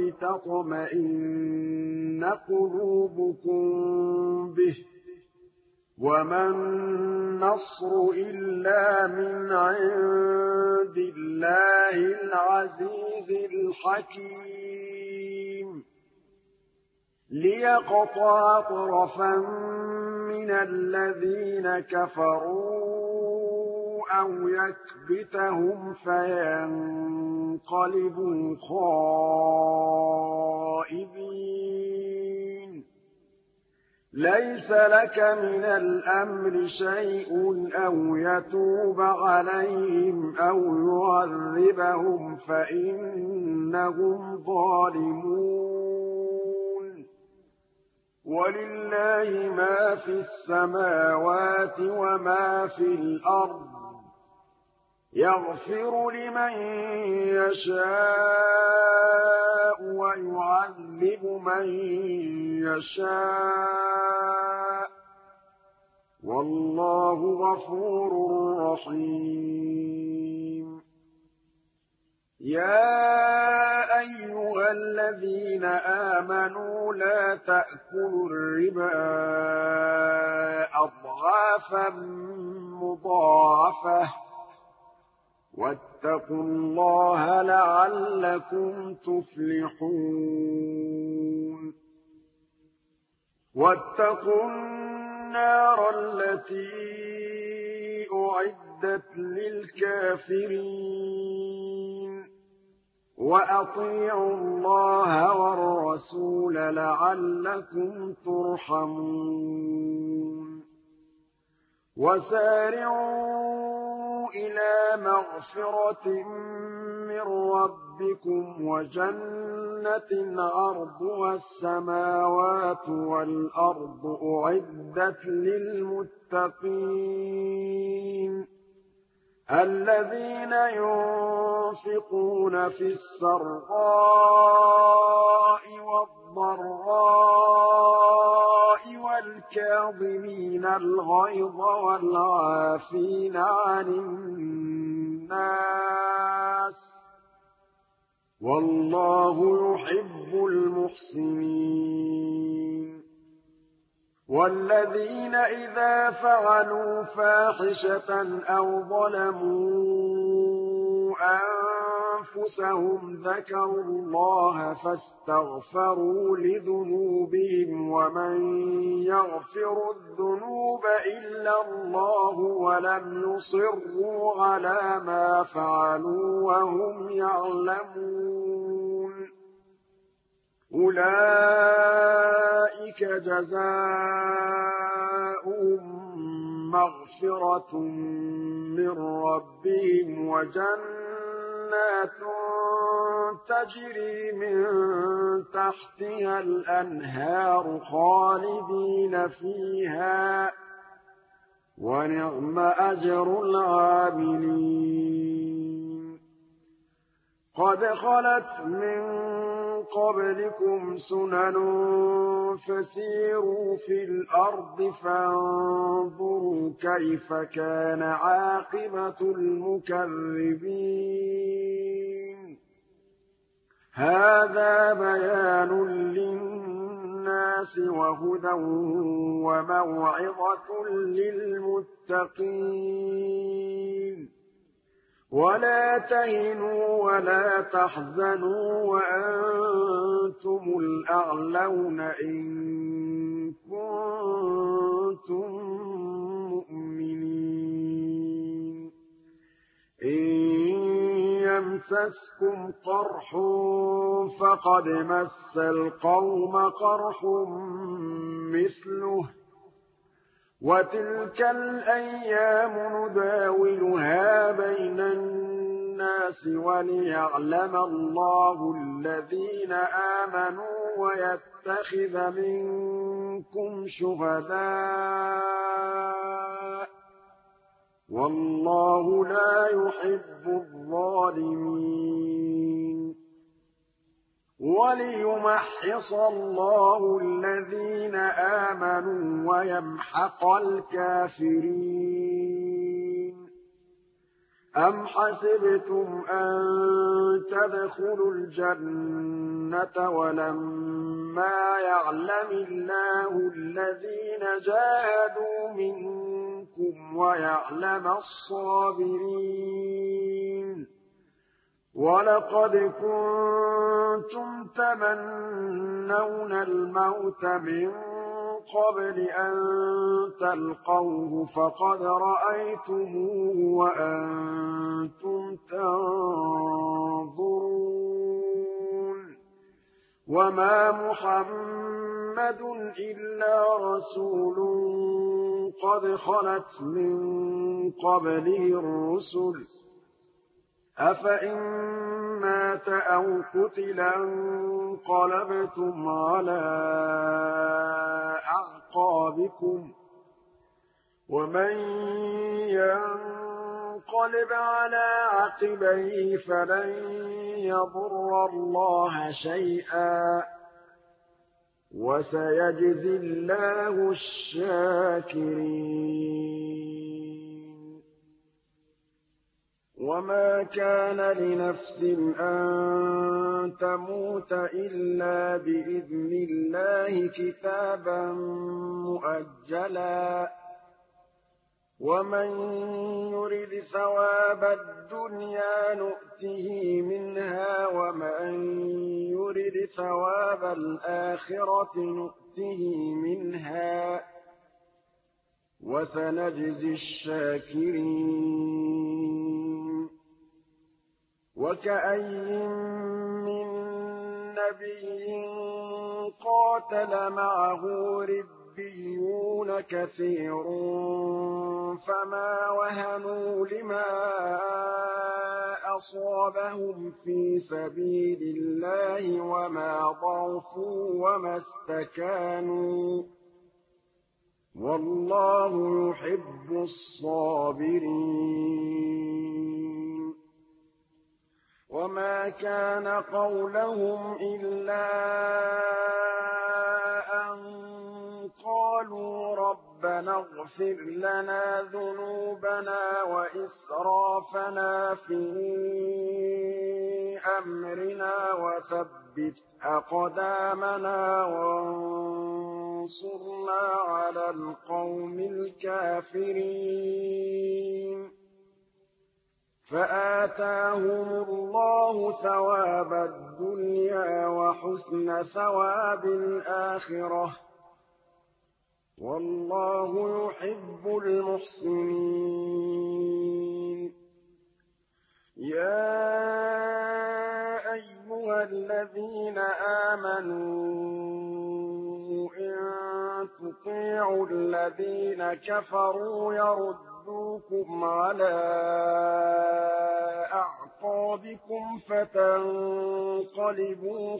A: ولتطمئن قلوبكم به وما النصر إلا من عند الله العزيز الحكيم ليقطع طرفا من الذين كفروا أو يكبتهم فينقلبوا خائبين ليس لك من الأمر شيء أو يتوب عليهم أو يعذبهم فإنهم ظالمون ولله ما في السماوات وما في الأرض يغفر لمن يشاء ويعذب من يشاء والله غفور رحيم يا أيها الذين آمنوا لا تأكلوا الربا أضعافا مضاعفة واتقوا الله لعلكم تفلحون واتقوا النار التي أعدت للكافرين وَأَطِيعُوا اللَّهَ وَالرَّسُولَ لَعَلَّكُمْ تُرْحَمُونَ وَسَارِعُوا إِلَىٰ مَغْفِرَةٍ مِّن رَّبِّكُمْ وَجَنَّةٍ عَرْضُهَا السَّمَاوَاتُ وَالْأَرْضُ أُعِدَّتْ لِلْمُتَّقِينَ الَّذِينَ يُنفِقُونَ فِي السَّرَّاءِ وَالضَّرَّاءِ وَالْكَاظِمِينَ الْغَيْظَ وَالْعَافِينَ عَنِ النَّاسِ ۗ وَاللَّهُ يُحِبُّ الْمُحْسِنِينَ وَالَّذِينَ إِذَا فَعَلُوا فَاحِشَةً أَوْ ظَلَمُوا أَنفُسَهُمْ ذَكَرُوا اللَّهَ فَاسْتَغْفَرُوا لِذُنُوبِهِمْ وَمَن يَغْفِرُ الذُّنُوبَ إِلَّا اللَّهُ وَلَمْ يُصِرُّوا عَلَىٰ مَا فَعَلُوا وَهُمْ يَعْلَمُونَ أُولَٰئِكَ جَزَاؤُهُم مَّغْفِرَةٌ مِّن رَّبِّهِمْ وَجَنَّاتٌ تَجْرِي مِن تَحْتِهَا الْأَنْهَارُ خَالِدِينَ فِيهَا ۚ وَنِعْمَ أَجْرُ الْعَامِلِينَ قَدْ خَلَتْ مِن قَبْلِكُمْ سُنَنٌ فَسِيرُوا فِي الْأَرْضِ فَانظُرُوا كَيْفَ كَانَ عَاقِبَةُ الْمُكَذِّبِينَ هَٰذَا بَيَانٌ لِّلنَّاسِ وَهُدًى وَمَوْعِظَةٌ لِّلْمُتَّقِينَ وَلَا تَهِنُوا وَلَا تَحْزَنُوا وَأَنتُمُ الْأَعْلَوْنَ إِن كُنتُم مُّؤْمِنِينَ إِن يَمْسَسْكُمْ قَرْحٌ فَقَدْ مَسَّ الْقَوْمَ قَرْحٌ مِّثْلُهُ ۚ وَتِلْكَ الْأَيَّامُ نُدَاوِلُهَا بَيْنَ النَّاسِ وَلِيَعْلَمَ اللَّهُ الَّذِينَ آمَنُوا وَيَتَّخِذَ مِنكُمْ شُهَدَاءَ ۗ وَاللَّهُ لَا يُحِبُّ الظَّالِمِينَ وَلِيُمَحِّصَ اللَّهُ الَّذِينَ آمَنُوا وَيَمْحَقَ الْكَافِرِينَ أَمْ حَسِبْتُمْ أَن تَدْخُلُوا الْجَنَّةَ وَلَمَّا يَعْلَمِ اللَّهُ الَّذِينَ جَاهَدُوا مِنكُمْ وَيَعْلَمَ الصَّابِرِينَ وَلَقَدْ كُنتُمْ تَمَنَّوْنَ الْمَوْتَ مِن قَبْلِ أَن تَلْقَوْهُ فَقَدْ رَأَيْتُمُوهُ وَأَنتُمْ تَنظُرُونَ وَمَا مُحَمَّدٌ إِلَّا رَسُولٌ قَدْ خَلَتْ مِن قَبْلِهِ الرُّسُلُ ۚ أَفَإِن مَّاتَ أَوْ قُتِلَ انقَلَبْتُمْ عَلَىٰ أَعْقَابِكُمْ ۚ وَمَن يَنقَلِبْ عَلَىٰ عَقِبَيْهِ فَلَن يَضُرَّ اللَّهَ شَيْئًا ۗ وَسَيَجْزِي اللَّهُ الشَّاكِرِينَ وَمَا كَانَ لِنَفْسٍ أَن تَمُوتَ إِلَّا بِإِذْنِ اللَّهِ كِتَابًا مُّؤَجَّلًا ۗ وَمَن يُرِدْ ثَوَابَ الدُّنْيَا نُؤْتِهِ مِنْهَا وَمَن يُرِدْ ثَوَابَ الْآخِرَةِ نُؤْتِهِ مِنْهَا ۚ وَسَنَجْزِي الشَّاكِرِينَ وكأين من نبي قاتل معه ربيون كثير فما وهنوا لما أصابهم في سبيل الله وما ضعفوا وما استكانوا والله يحب الصابرين وما كان قولهم إلا أن قالوا ربنا اغفر لنا ذنوبنا وإسرافنا في أمرنا وثبت أقدامنا وانصرنا على القوم الكافرين فآتاهم الله ثواب الدنيا وحسن ثواب الآخرة والله يحب المحسنين يا أيها الذين آمنوا إن تطيعوا الذين كفروا يردوكم على أعقابكم فتنقلبوا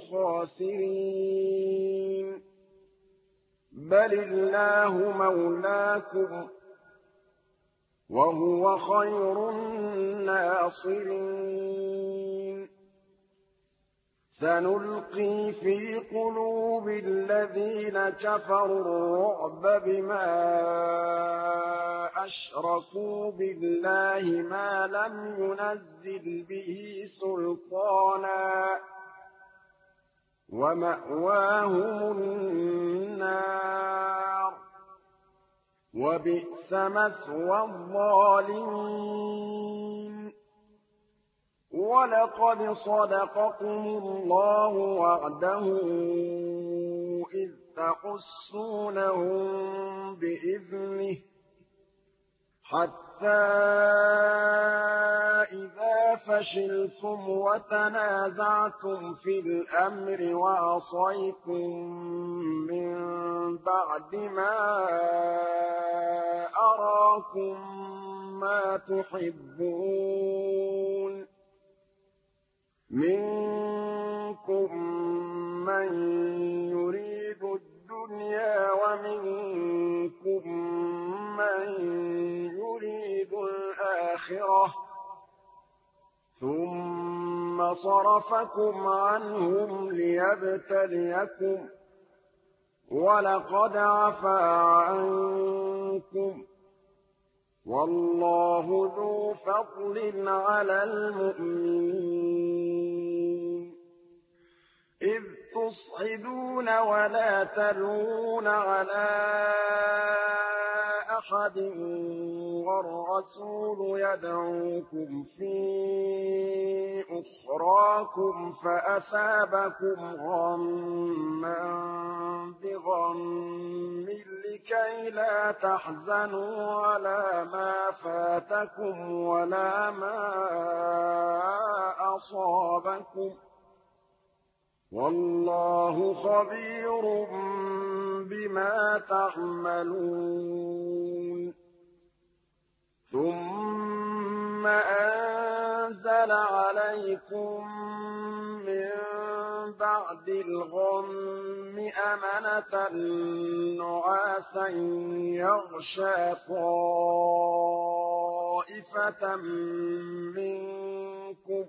A: خاسرين بل الله مولاكم وهو خير الناصرين سنلقي في قلوب الذين كفروا الرعب بما أشركوا بالله ما لم ينزل به سلطانا ومأواهم النار وبئس مثوى الظالمين ولقد صدقكم الله وعده إذ تحسونهم بإذنه حتى إذا فشلتم وتنازعتم في الأمر وعصيتم من بعد ما أراكم ما تحبون منكم من يريد الدنيا ومنكم من يريد الآخرة ثم صرفكم عنهم ليبتليكم ولقد عفا عنكم والله ذو فضل على المؤمنين إذ تصعدون ولا تلوون على أحد والرسول يدعوكم في أخراكم فأثابكم غما بغم لكي لا تحزنوا على ما فاتكم ولا ما أصابكم والله خبير بما تعملون ثم أنزل عليكم من بعد الغم أمنة نعاسا يغشى طائفة منكم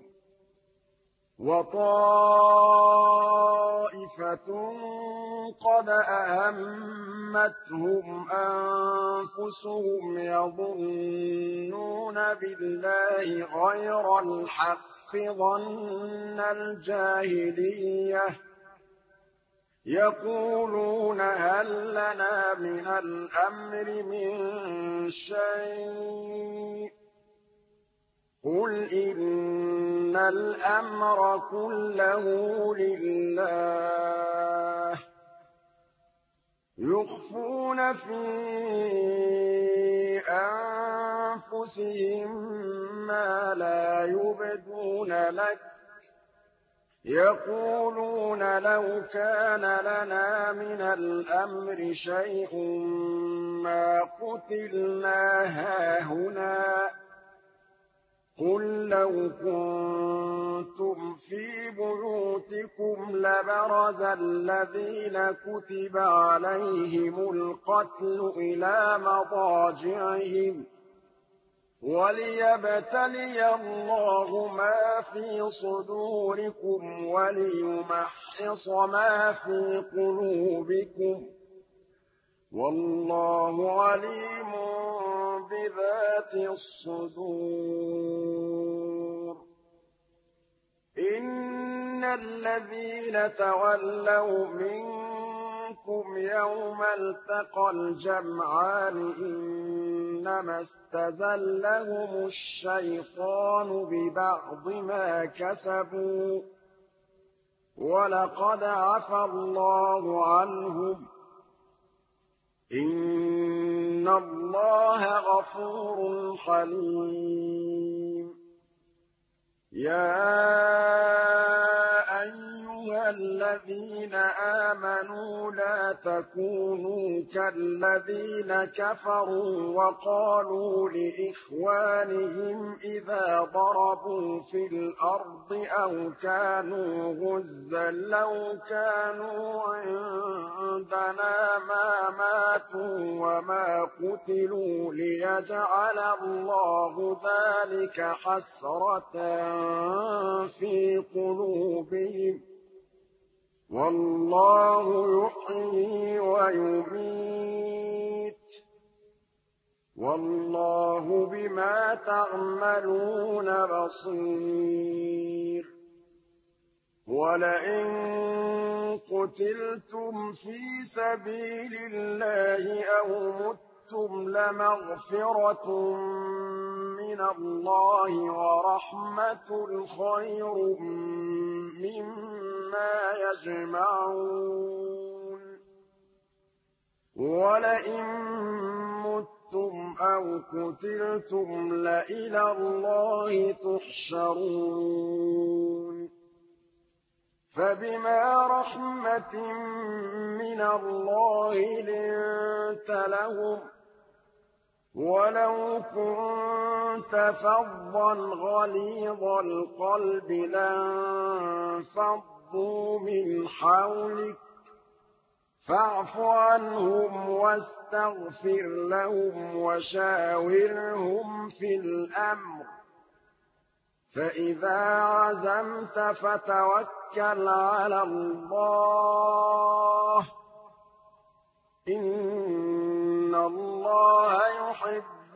A: وطائفة قد أهمتهم أنفسهم يظنون بالله غير الحق ظن الجاهلية يقولون هل لنا من الأمر من شيء قل إن الأمر كله لله يخفون في أنفسهم ما لا يبدون لك يقولون لو كان لنا من الأمر شيء ما قتلنا هاهنا قل لو كنتم في بيوتكم لبرز الذين كتب عليهم القتل إلى مضاجعهم وليبتلي الله ما في صدوركم وليمحص ما في قلوبكم والله عليم بذات الصدور إن الذين تولوا منكم يوم التقى الجمعان إنما استزلهم الشيطان ببعض ما كسبوا ولقد عفى الله عنهم إن الله غفور حليم يا أيها الذين آمنوا لا تكونوا كالذين كفروا وقالوا لإخوانهم إذا ضربوا في الأرض أو كانوا غزا لو كانوا عندنا ما ماتوا وما قتلوا ليجعل الله ذلك حسرة في قلوبهم والله يحيي ويميت والله بما تعملون بصير ولئن قتلتم في سبيل الله أو متم لمغفرة من الله ورحمة خير مما يجمعون ولئن متم أو قتلتم لإلى الله تحشرون فبما رحمة من الله لنت لهم ولو كنت فظا غليظ القلب لانفضوا من حولك فاعف عنهم واستغفر لهم وشاورهم في الأمر فإذا عزمت فتوكل على الله إن الله يحب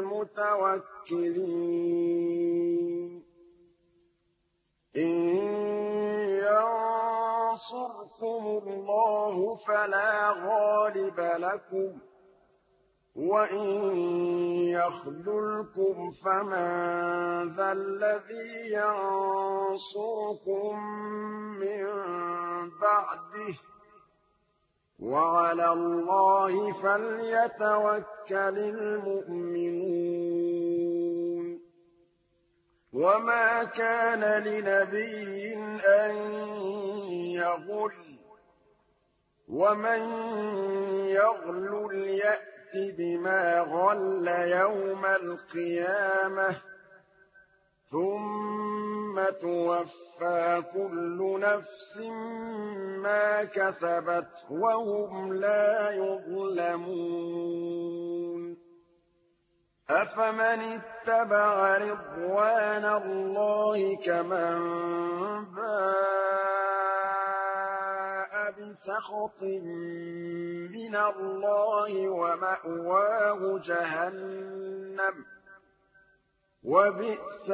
A: المتوكلين إن ينصركم الله فلا غالب لكم وإن يخذلكم فمن ذا الذي ينصركم من بعده وعلى الله فليتوكل المؤمنون وما كان لنبي أن يغل ومن يغل يأت بما غل يوم القيامة ثم توفى كل نفس ما كسبت وهم لا يظلمون أفمن اتبع رضوان الله كمن باء بسخط من الله ومأواه جهنم وبئس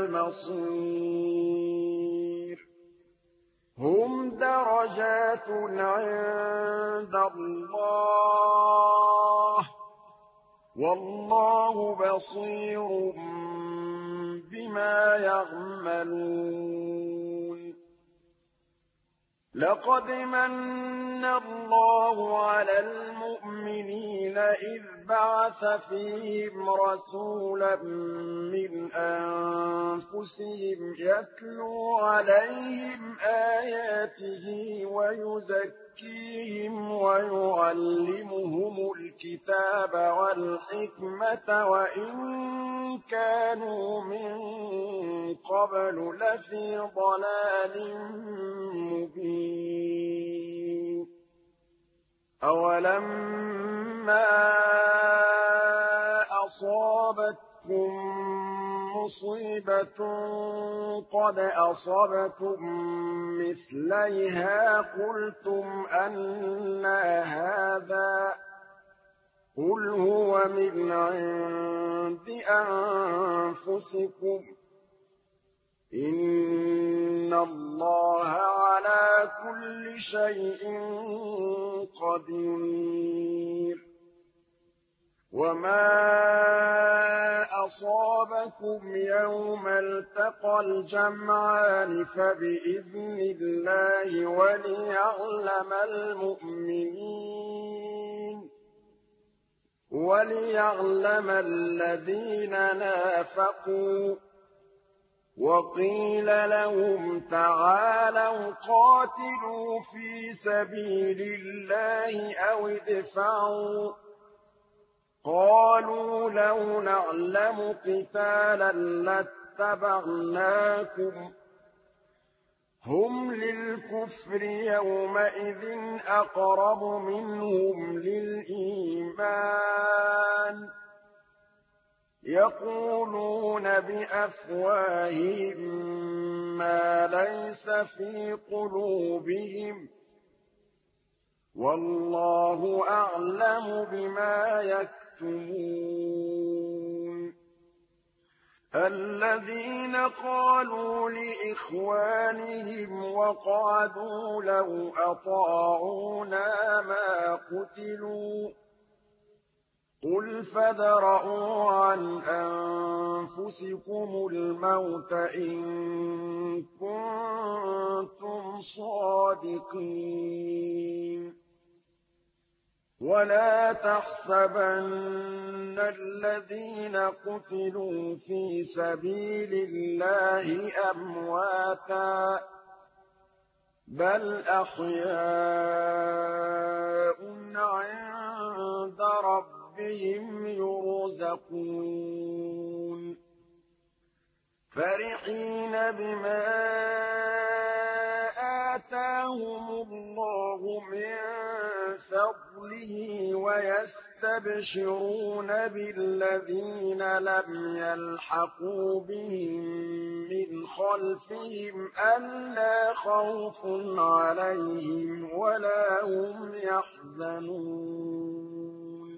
A: المصير هم درجات عند الله والله بصير بما يعملون لقد من اللَّهَ عَلَى الْمُؤْمِنِينَ إِذْ بَعَثَ فِيهِمْ رَسُولًا مِّنْ أَنفُسِهِمْ يَتْلُو عَلَيْهِمْ آيَاتِهِ وَيُزَكِّيهِمْ وَيُعَلِّمُهُمُ الْكِتَابَ وَالْحِكْمَةَ وَإِن كَانُوا مِن قَبْلُ لَفِي ضَلَالٍ مُّبِينٍ أَوَلَمَّا أَصَابَتْكُم مُّصِيبَةٌ قَدْ أَصَبْتُم مِّثْلَيْهَا قُلْتُمْ أَنَّىٰ هَٰذَا ۖ قُلْ هُوَ مِنْ عِندِ أَنفُسِكُمْ ۗ إِنَّ اللَّهَ عَلَىٰ كُلِّ شَيْءٍ قَدِيرٌ وَمَا أَصَابَكُمْ يَوْمَ الْتَقَى الْجَمْعَانِ فَبِإِذْنِ اللَّهِ وَلِيَعْلَمَ الْمُؤْمِنِينَ وَلِيَعْلَمَ الَّذِينَ نَافَقُوا ۚ وَقِيلَ لَهُمْ تَعَالَوْا قَاتِلُوا فِي سَبِيلِ اللَّهِ أَوِ ادْفَعُوا ۖ قَالُوا لَوْ نَعْلَمُ قِتَالًا لَّاتَّبَعْنَاكُمْ ۗ هُمْ لِلْكُفْرِ يَوْمَئِذٍ أَقْرَبُ مِنْهُمْ لِلْإِيمَانِ ۚ يَقُولُونَ بِأَفْوَاهِهِم مَّا لَيْسَ فِي قُلُوبِهِمْ ۗ وَاللَّهُ أَعْلَمُ بِمَا يَكْتُمُونَ الَّذِينَ قَالُوا لِإِخْوَانِهِمْ وَقَعَدُوا لَوْ أَطَاعُونَا مَا قُتِلُوا ۗ قُلْ فَادْرَءُوا عَنْ أَنفُسِكُمُ الْمَوْتَ إِن كُنتُمْ صَادِقِينَ وَلَا تَحْسَبَنَّ الَّذِينَ قُتِلُوا فِي سَبِيلِ اللَّهِ أَمْوَاتًا ۚ بَلْ أَحْيَاءٌ عِندَ رَبِّهِمْ يُرْزَقُونَ فَرِحِينَ بِمَا آتَاهُمُ اللَّهُ مِن فَضْلِهِ وَيَسْتَبْشِرُونَ بِالَّذِينَ لَمْ يَلْحَقُوا بِهِم مِّنْ خَلْفِهِمْ أَلَّا خَوْفٌ عَلَيْهِمْ وَلَا هُمْ يَحْزَنُونَ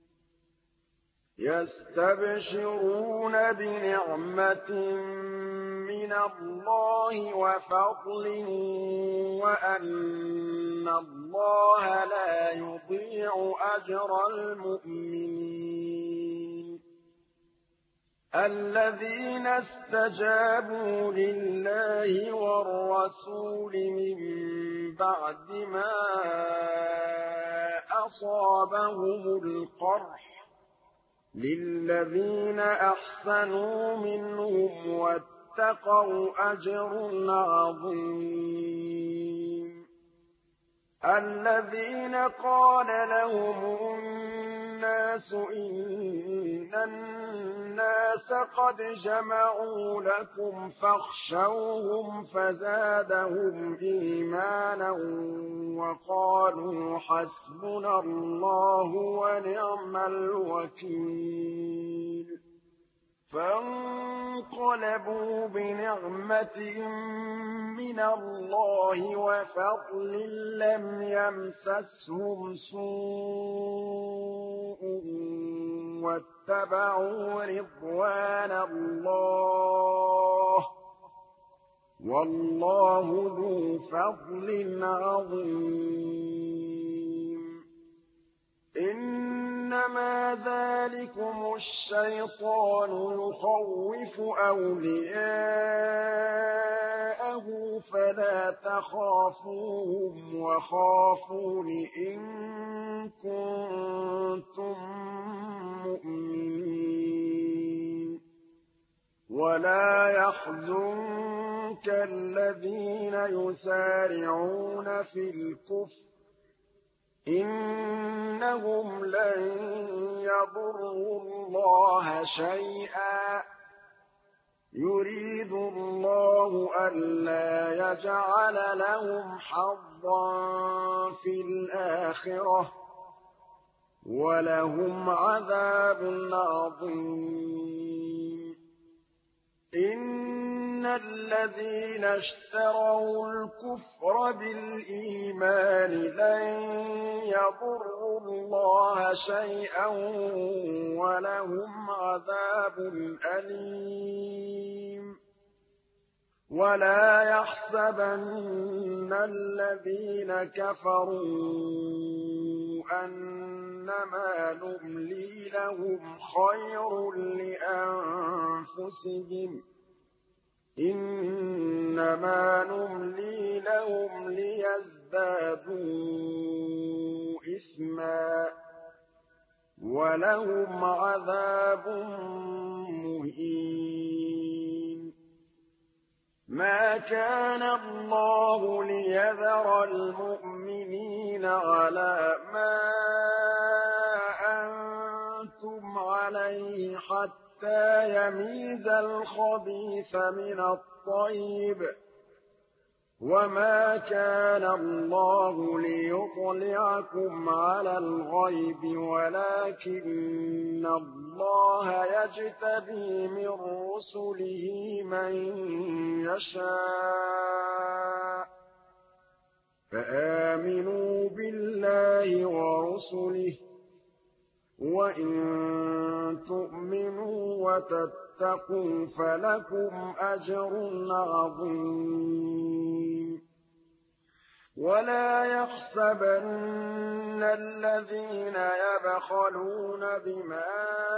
A: يَسْتَبْشِرُونَ بِنِعْمَةٍ مِّنَ اللَّهِ وَفَضْلٍ وَأَنَّ اللَّهَ لَا يُضِيعُ أَجْرَ الْمُؤْمِنِينَ الَّذِينَ اسْتَجَابُوا لِلَّهِ وَالرَّسُولِ مِن بَعْدِ مَا أَصَابَهُمُ الْقَرْحُ ۚ لِلَّذِينَ أَحْسَنُوا مِنْهُمْ وَاتَّقَوْا أَجْرٌ عَظِيمٌ الَّذِينَ قَالَ لَهُمُ النَّاسُ إِنَّ النَّاسَ قَدْ جَمَعُوا لَكُمْ فَاخْشَوْهُمْ فَزَادَهُمْ إِيمَانًا وَقَالُوا حَسْبُنَا اللَّهُ وَنِعْمَ الْوَكِيلُ فَانقَلَبُوا بِنِعْمَةٍ مِّنَ اللَّهِ وَفَضْلٍ لَّمْ يَمْسَسْهُمْ سُوءٌ وَاتَّبَعُوا رِضْوَانَ اللَّهِ ۗ وَاللَّهُ ذُو فَضْلٍ عَظِيمٍ إِنَّمَا ذَٰلِكُمُ الشَّيْطَانُ يُخَوِّفُ أَوْلِيَاءَهُ فلا تخافوهم وخافون إن كنتم مؤمنين ولا يحزنك الذين يسارعون في الكفر إنهم لن يضروا الله شيئا يريد الله ألا يجعل لهم حظا في الآخرة ولهم عذاب عظيم إن الذين اشتروا الكفر بالإيمان لن يضروا الله شيئا ولهم عذاب أليم ولا يحسبن الذين كفروا أنما نملي لهم خير لأنفسهم إنما نملي لهم ليزدادوا إثما ولهم عذاب مهين ما كان الله ليذر المؤمنين على ما أنتم عليه حتى يميز الخبيث من الطيب وما كان الله ليطلعكم على الغيب ولكن الله يجتبي من رسله من يشاء فآمنوا بالله ورسله وإن تؤمنوا وتتقوا فلكم أجر عظيم ولا يحسبن الذين يبخلون بما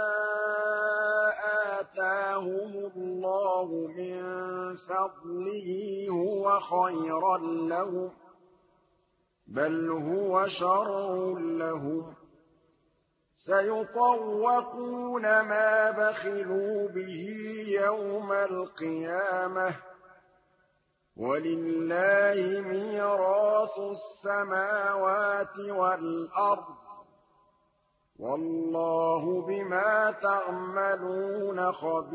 A: آتاهم الله من فضله هو خيرا لهم بل هو شر لهم سيطوقون ما بخلوا به يوم القيامة ولله ميراث السماوات والأرض والله بما تعملون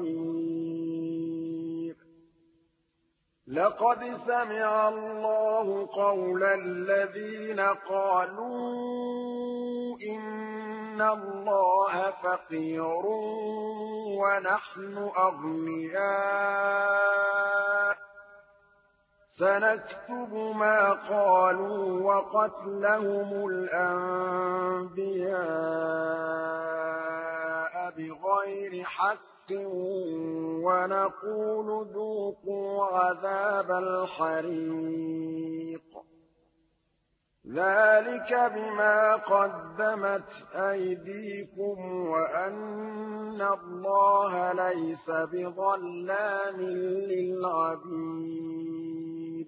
A: خبير لقد سمع الله قول الذين قالوا إن الله فقير ونحن أغنياء سنكتب ما قالوا وقتلهم الأنبياء بغير حق ونقول ذوقوا عذاب الحريق ذلك بما قدمت أيديكم وأن الله ليس بظلام للعبيد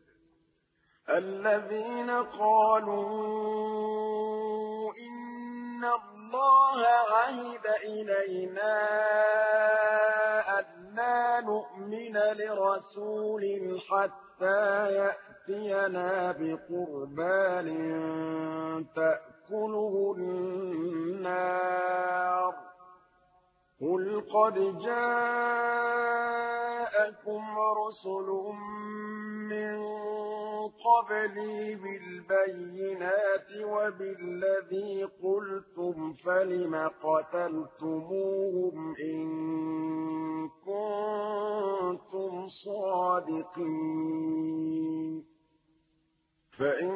A: الذين قالوا إن الله عهد إلينا ألا نؤمن لرسول حتى يأتينا بقربان تأكله النار قل قد جاءكم رسل من قبلي بالبينات وبالذي قلتم فلم قتلتموهم إن كنتم صادقين فإن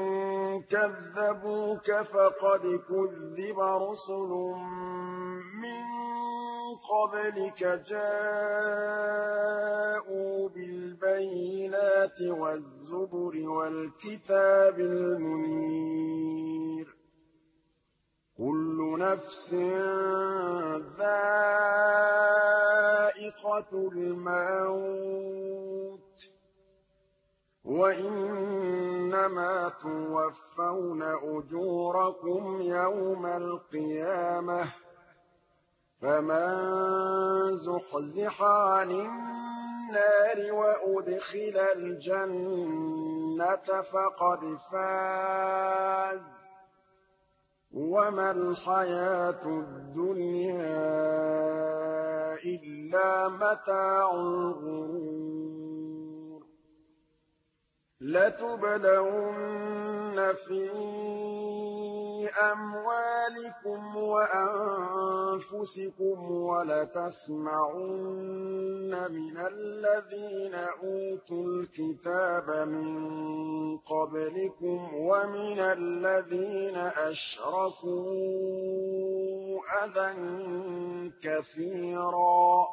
A: كذبوك فقد كذب رسل من قبلك جاءوا بالبينات والزبر والكتاب المنير كل نفس ذائقة الموت وَإِنَّمَا تُوَفَّوْنَ أُجُورَكُمْ يَوْمَ الْقِيَامَةِ ۖ فَمَن زُحْزِحَ عَنِ النَّارِ وَأُدْخِلَ الْجَنَّةَ فَقَدْ فَازَ ۗ وَمَا الْحَيَاةُ الدُّنْيَا إِلَّا مَتَاعُ الْغُرُورِ لَتُبْلَوُنَّ فِي أَمْوَالِكُمْ وَأَنفُسِكُمْ وَلَتَسْمَعُنَّ مِنَ الَّذِينَ أُوتُوا الْكِتَابَ مِن قَبْلِكُمْ وَمِنَ الَّذِينَ أَشْرَكُوا أَذًى كَثِيرًا ۚ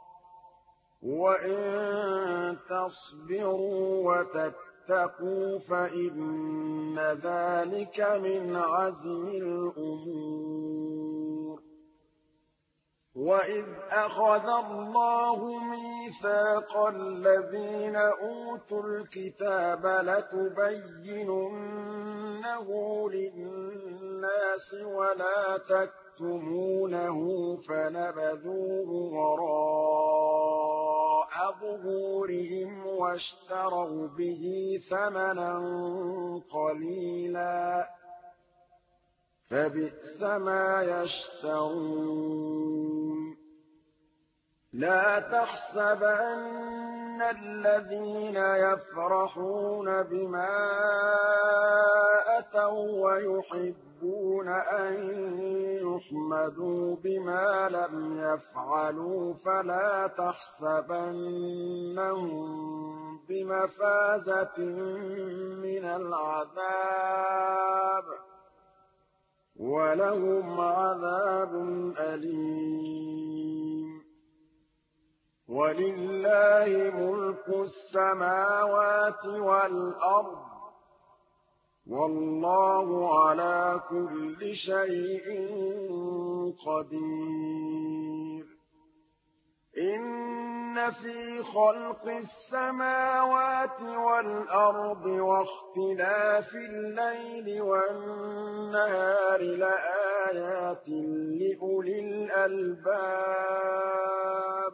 A: وَإِن تَصْبِرُوا وَتَتَّقُوا فَإِنَّ ذَٰلِكَ مِنْ عَزْمِ الْأُمُورِ وَإِذْ أَخَذَ اللَّهُ مِيثَاقَ الَّذِينَ أُوتُوا الْكِتَابَ لَتُبَيِّنُنَّهُ لِلنَّاسِ وَلَا تَكْتُمُونَهُ فَنَبَذُوهُ وَرَاءَ ظُهُورِهِمْ وَاشْتَرَوْا بِهِ ثَمَنًا قَلِيلًا ۖ فَبِئْسَ مَا يَشْتَرُونَ لَا تَحْسَبَنَّ الَّذِينَ يَفْرَحُونَ بِمَا أَتَوا وَّيُحِبُّونَ أَن يُحْمَدُوا بِمَا لَمْ يَفْعَلُوا فَلَا تَحْسَبَنَّهُم بِمَفَازَةٍ مِّنَ الْعَذَابِ ۖ وَلَهُمْ عَذَابٌ أَلِيمٌ وَلِلَّهِ مُلْكُ السَّمَاوَاتِ وَالْأَرْضِ ۗ وَاللَّهُ عَلَىٰ كُلِّ شَيْءٍ قَدِيرٌ إِنَّ فِي خَلْقِ السَّمَاوَاتِ وَالْأَرْضِ وَاخْتِلَافِ اللَّيْلِ وَالنَّهَارِ لَآيَاتٍ لِّأُولِي الْأَلْبَابِ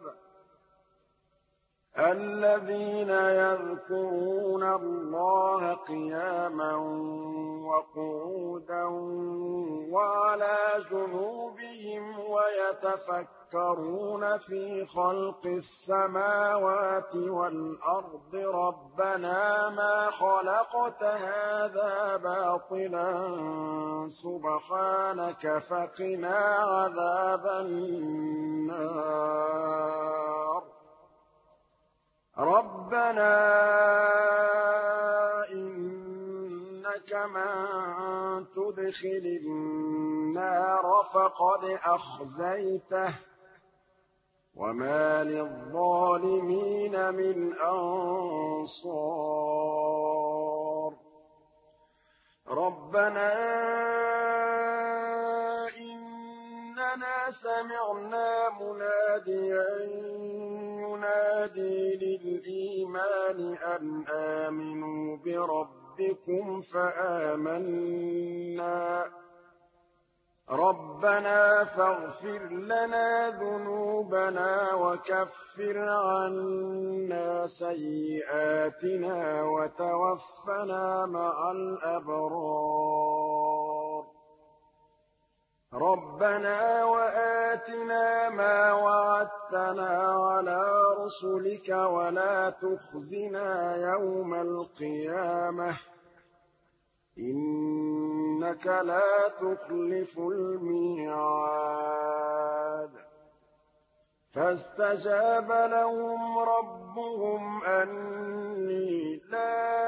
A: الَّذِينَ يَذْكُرُونَ اللَّهَ قِيَامًا وَقُعُودًا وَعَلَىٰ جُنُوبِهِمْ وَيَتَفَكَّرُونَ فِي خَلْقِ السَّمَاوَاتِ وَالْأَرْضِ رَبَّنَا مَا خَلَقْتَ هَٰذَا بَاطِلًا سُبْحَانَكَ فَقِنَا عَذَابَ النَّارِ رَبَّنَا إِنَّكَ مَن تُدْخِلِ النَّارَ فَقَدْ أَخْزَيْتَهُ ۖ وَمَا لِلظَّالِمِينَ مِنْ أَنصَارٍ رَبَّنَا إِنَّنَا سَمِعْنَا مُنَادِيًا يُنَادِي لِلْإِيمَانِ أَنْ آمِنُوا بِرَبِّكُمْ فَآمَنَّا ۚ رَبَّنَا فَاغْفِرْ لَنَا ذُنُوبَنَا وَكَفِّرْ عَنَّا سَيِّئَاتِنَا وَتَوَفَّنَا مَعَ الْأَبْرَارِ رَبَّنَا وَآتِنَا مَا وَعَدتَّنَا عَلَىٰ رُسُلِكَ وَلَا تُخْزِنَا يَوْمَ الْقِيَامَةِ ۗ إِنَّكَ لَا تُخْلِفُ الْمِيعَادَ فَاسْتَجَابَ لَهُمْ رَبُّهُمْ أَنِّي لَا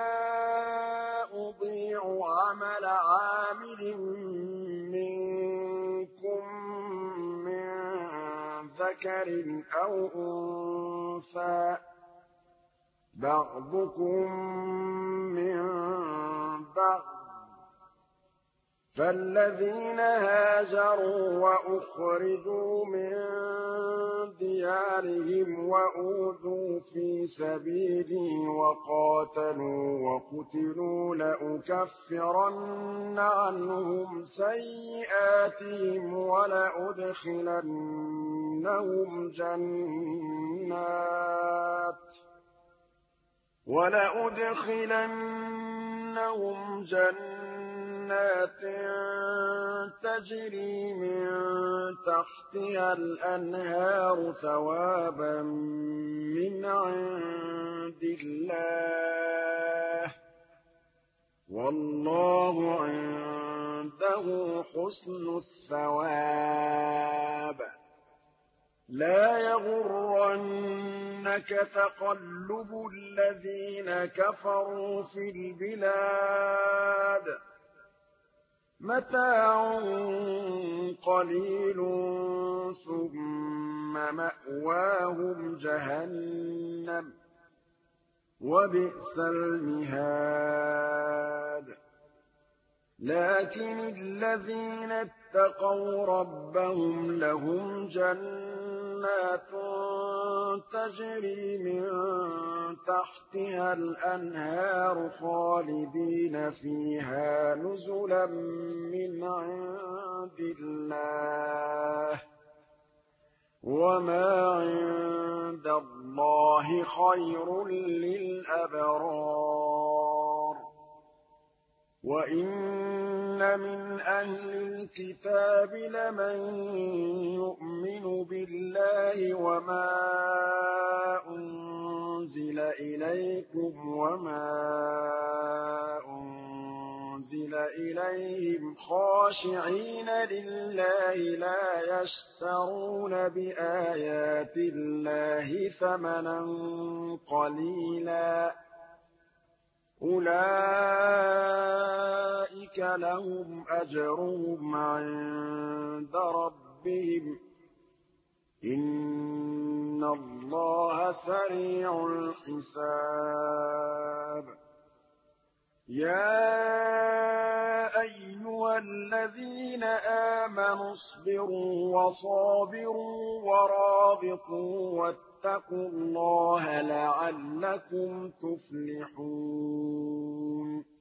A: أُضِيعُ عَمَلَ عَامِلٍ مِّنكُم مِّن ذَكَرٍ أَوْ أُنثَىٰ ۖ بَعْضُكُم مِّن بَعْضٍ ۖ فالذين هاجروا وأخرجوا من ديارهم وأوذوا في سبيلي وقاتلوا وقتلوا لأكفرن عنهم سيئاتهم ولأدخلنهم جنات ولأدخلنهم جنات تجري من تحتها الأنهار ثوابا من عند الله والله عنده حسن الثواب لا يغرنك تقلب الذين كفروا في البلاد متاع قليل ثم مأواهم جهنم وبئس المهاد لكن الذين اتقوا ربهم لهم جنات تجري من تحتها الأنهار خالدين فيها نزلا من عند الله وما عند الله خير للأبرار وإن من أهل الكتاب لمن يؤمن بالله وما أنزل إليكم وما أنزل إليهم خاشعين لله لا يشترون بآيات الله ثمنا قليلا أولئك لهم أجرهم عند ربهم إن الله سريع الحساب يا أيها الذين آمنوا اصبروا وصابروا ورابطوا واتقوا الله لعلكم تفلحون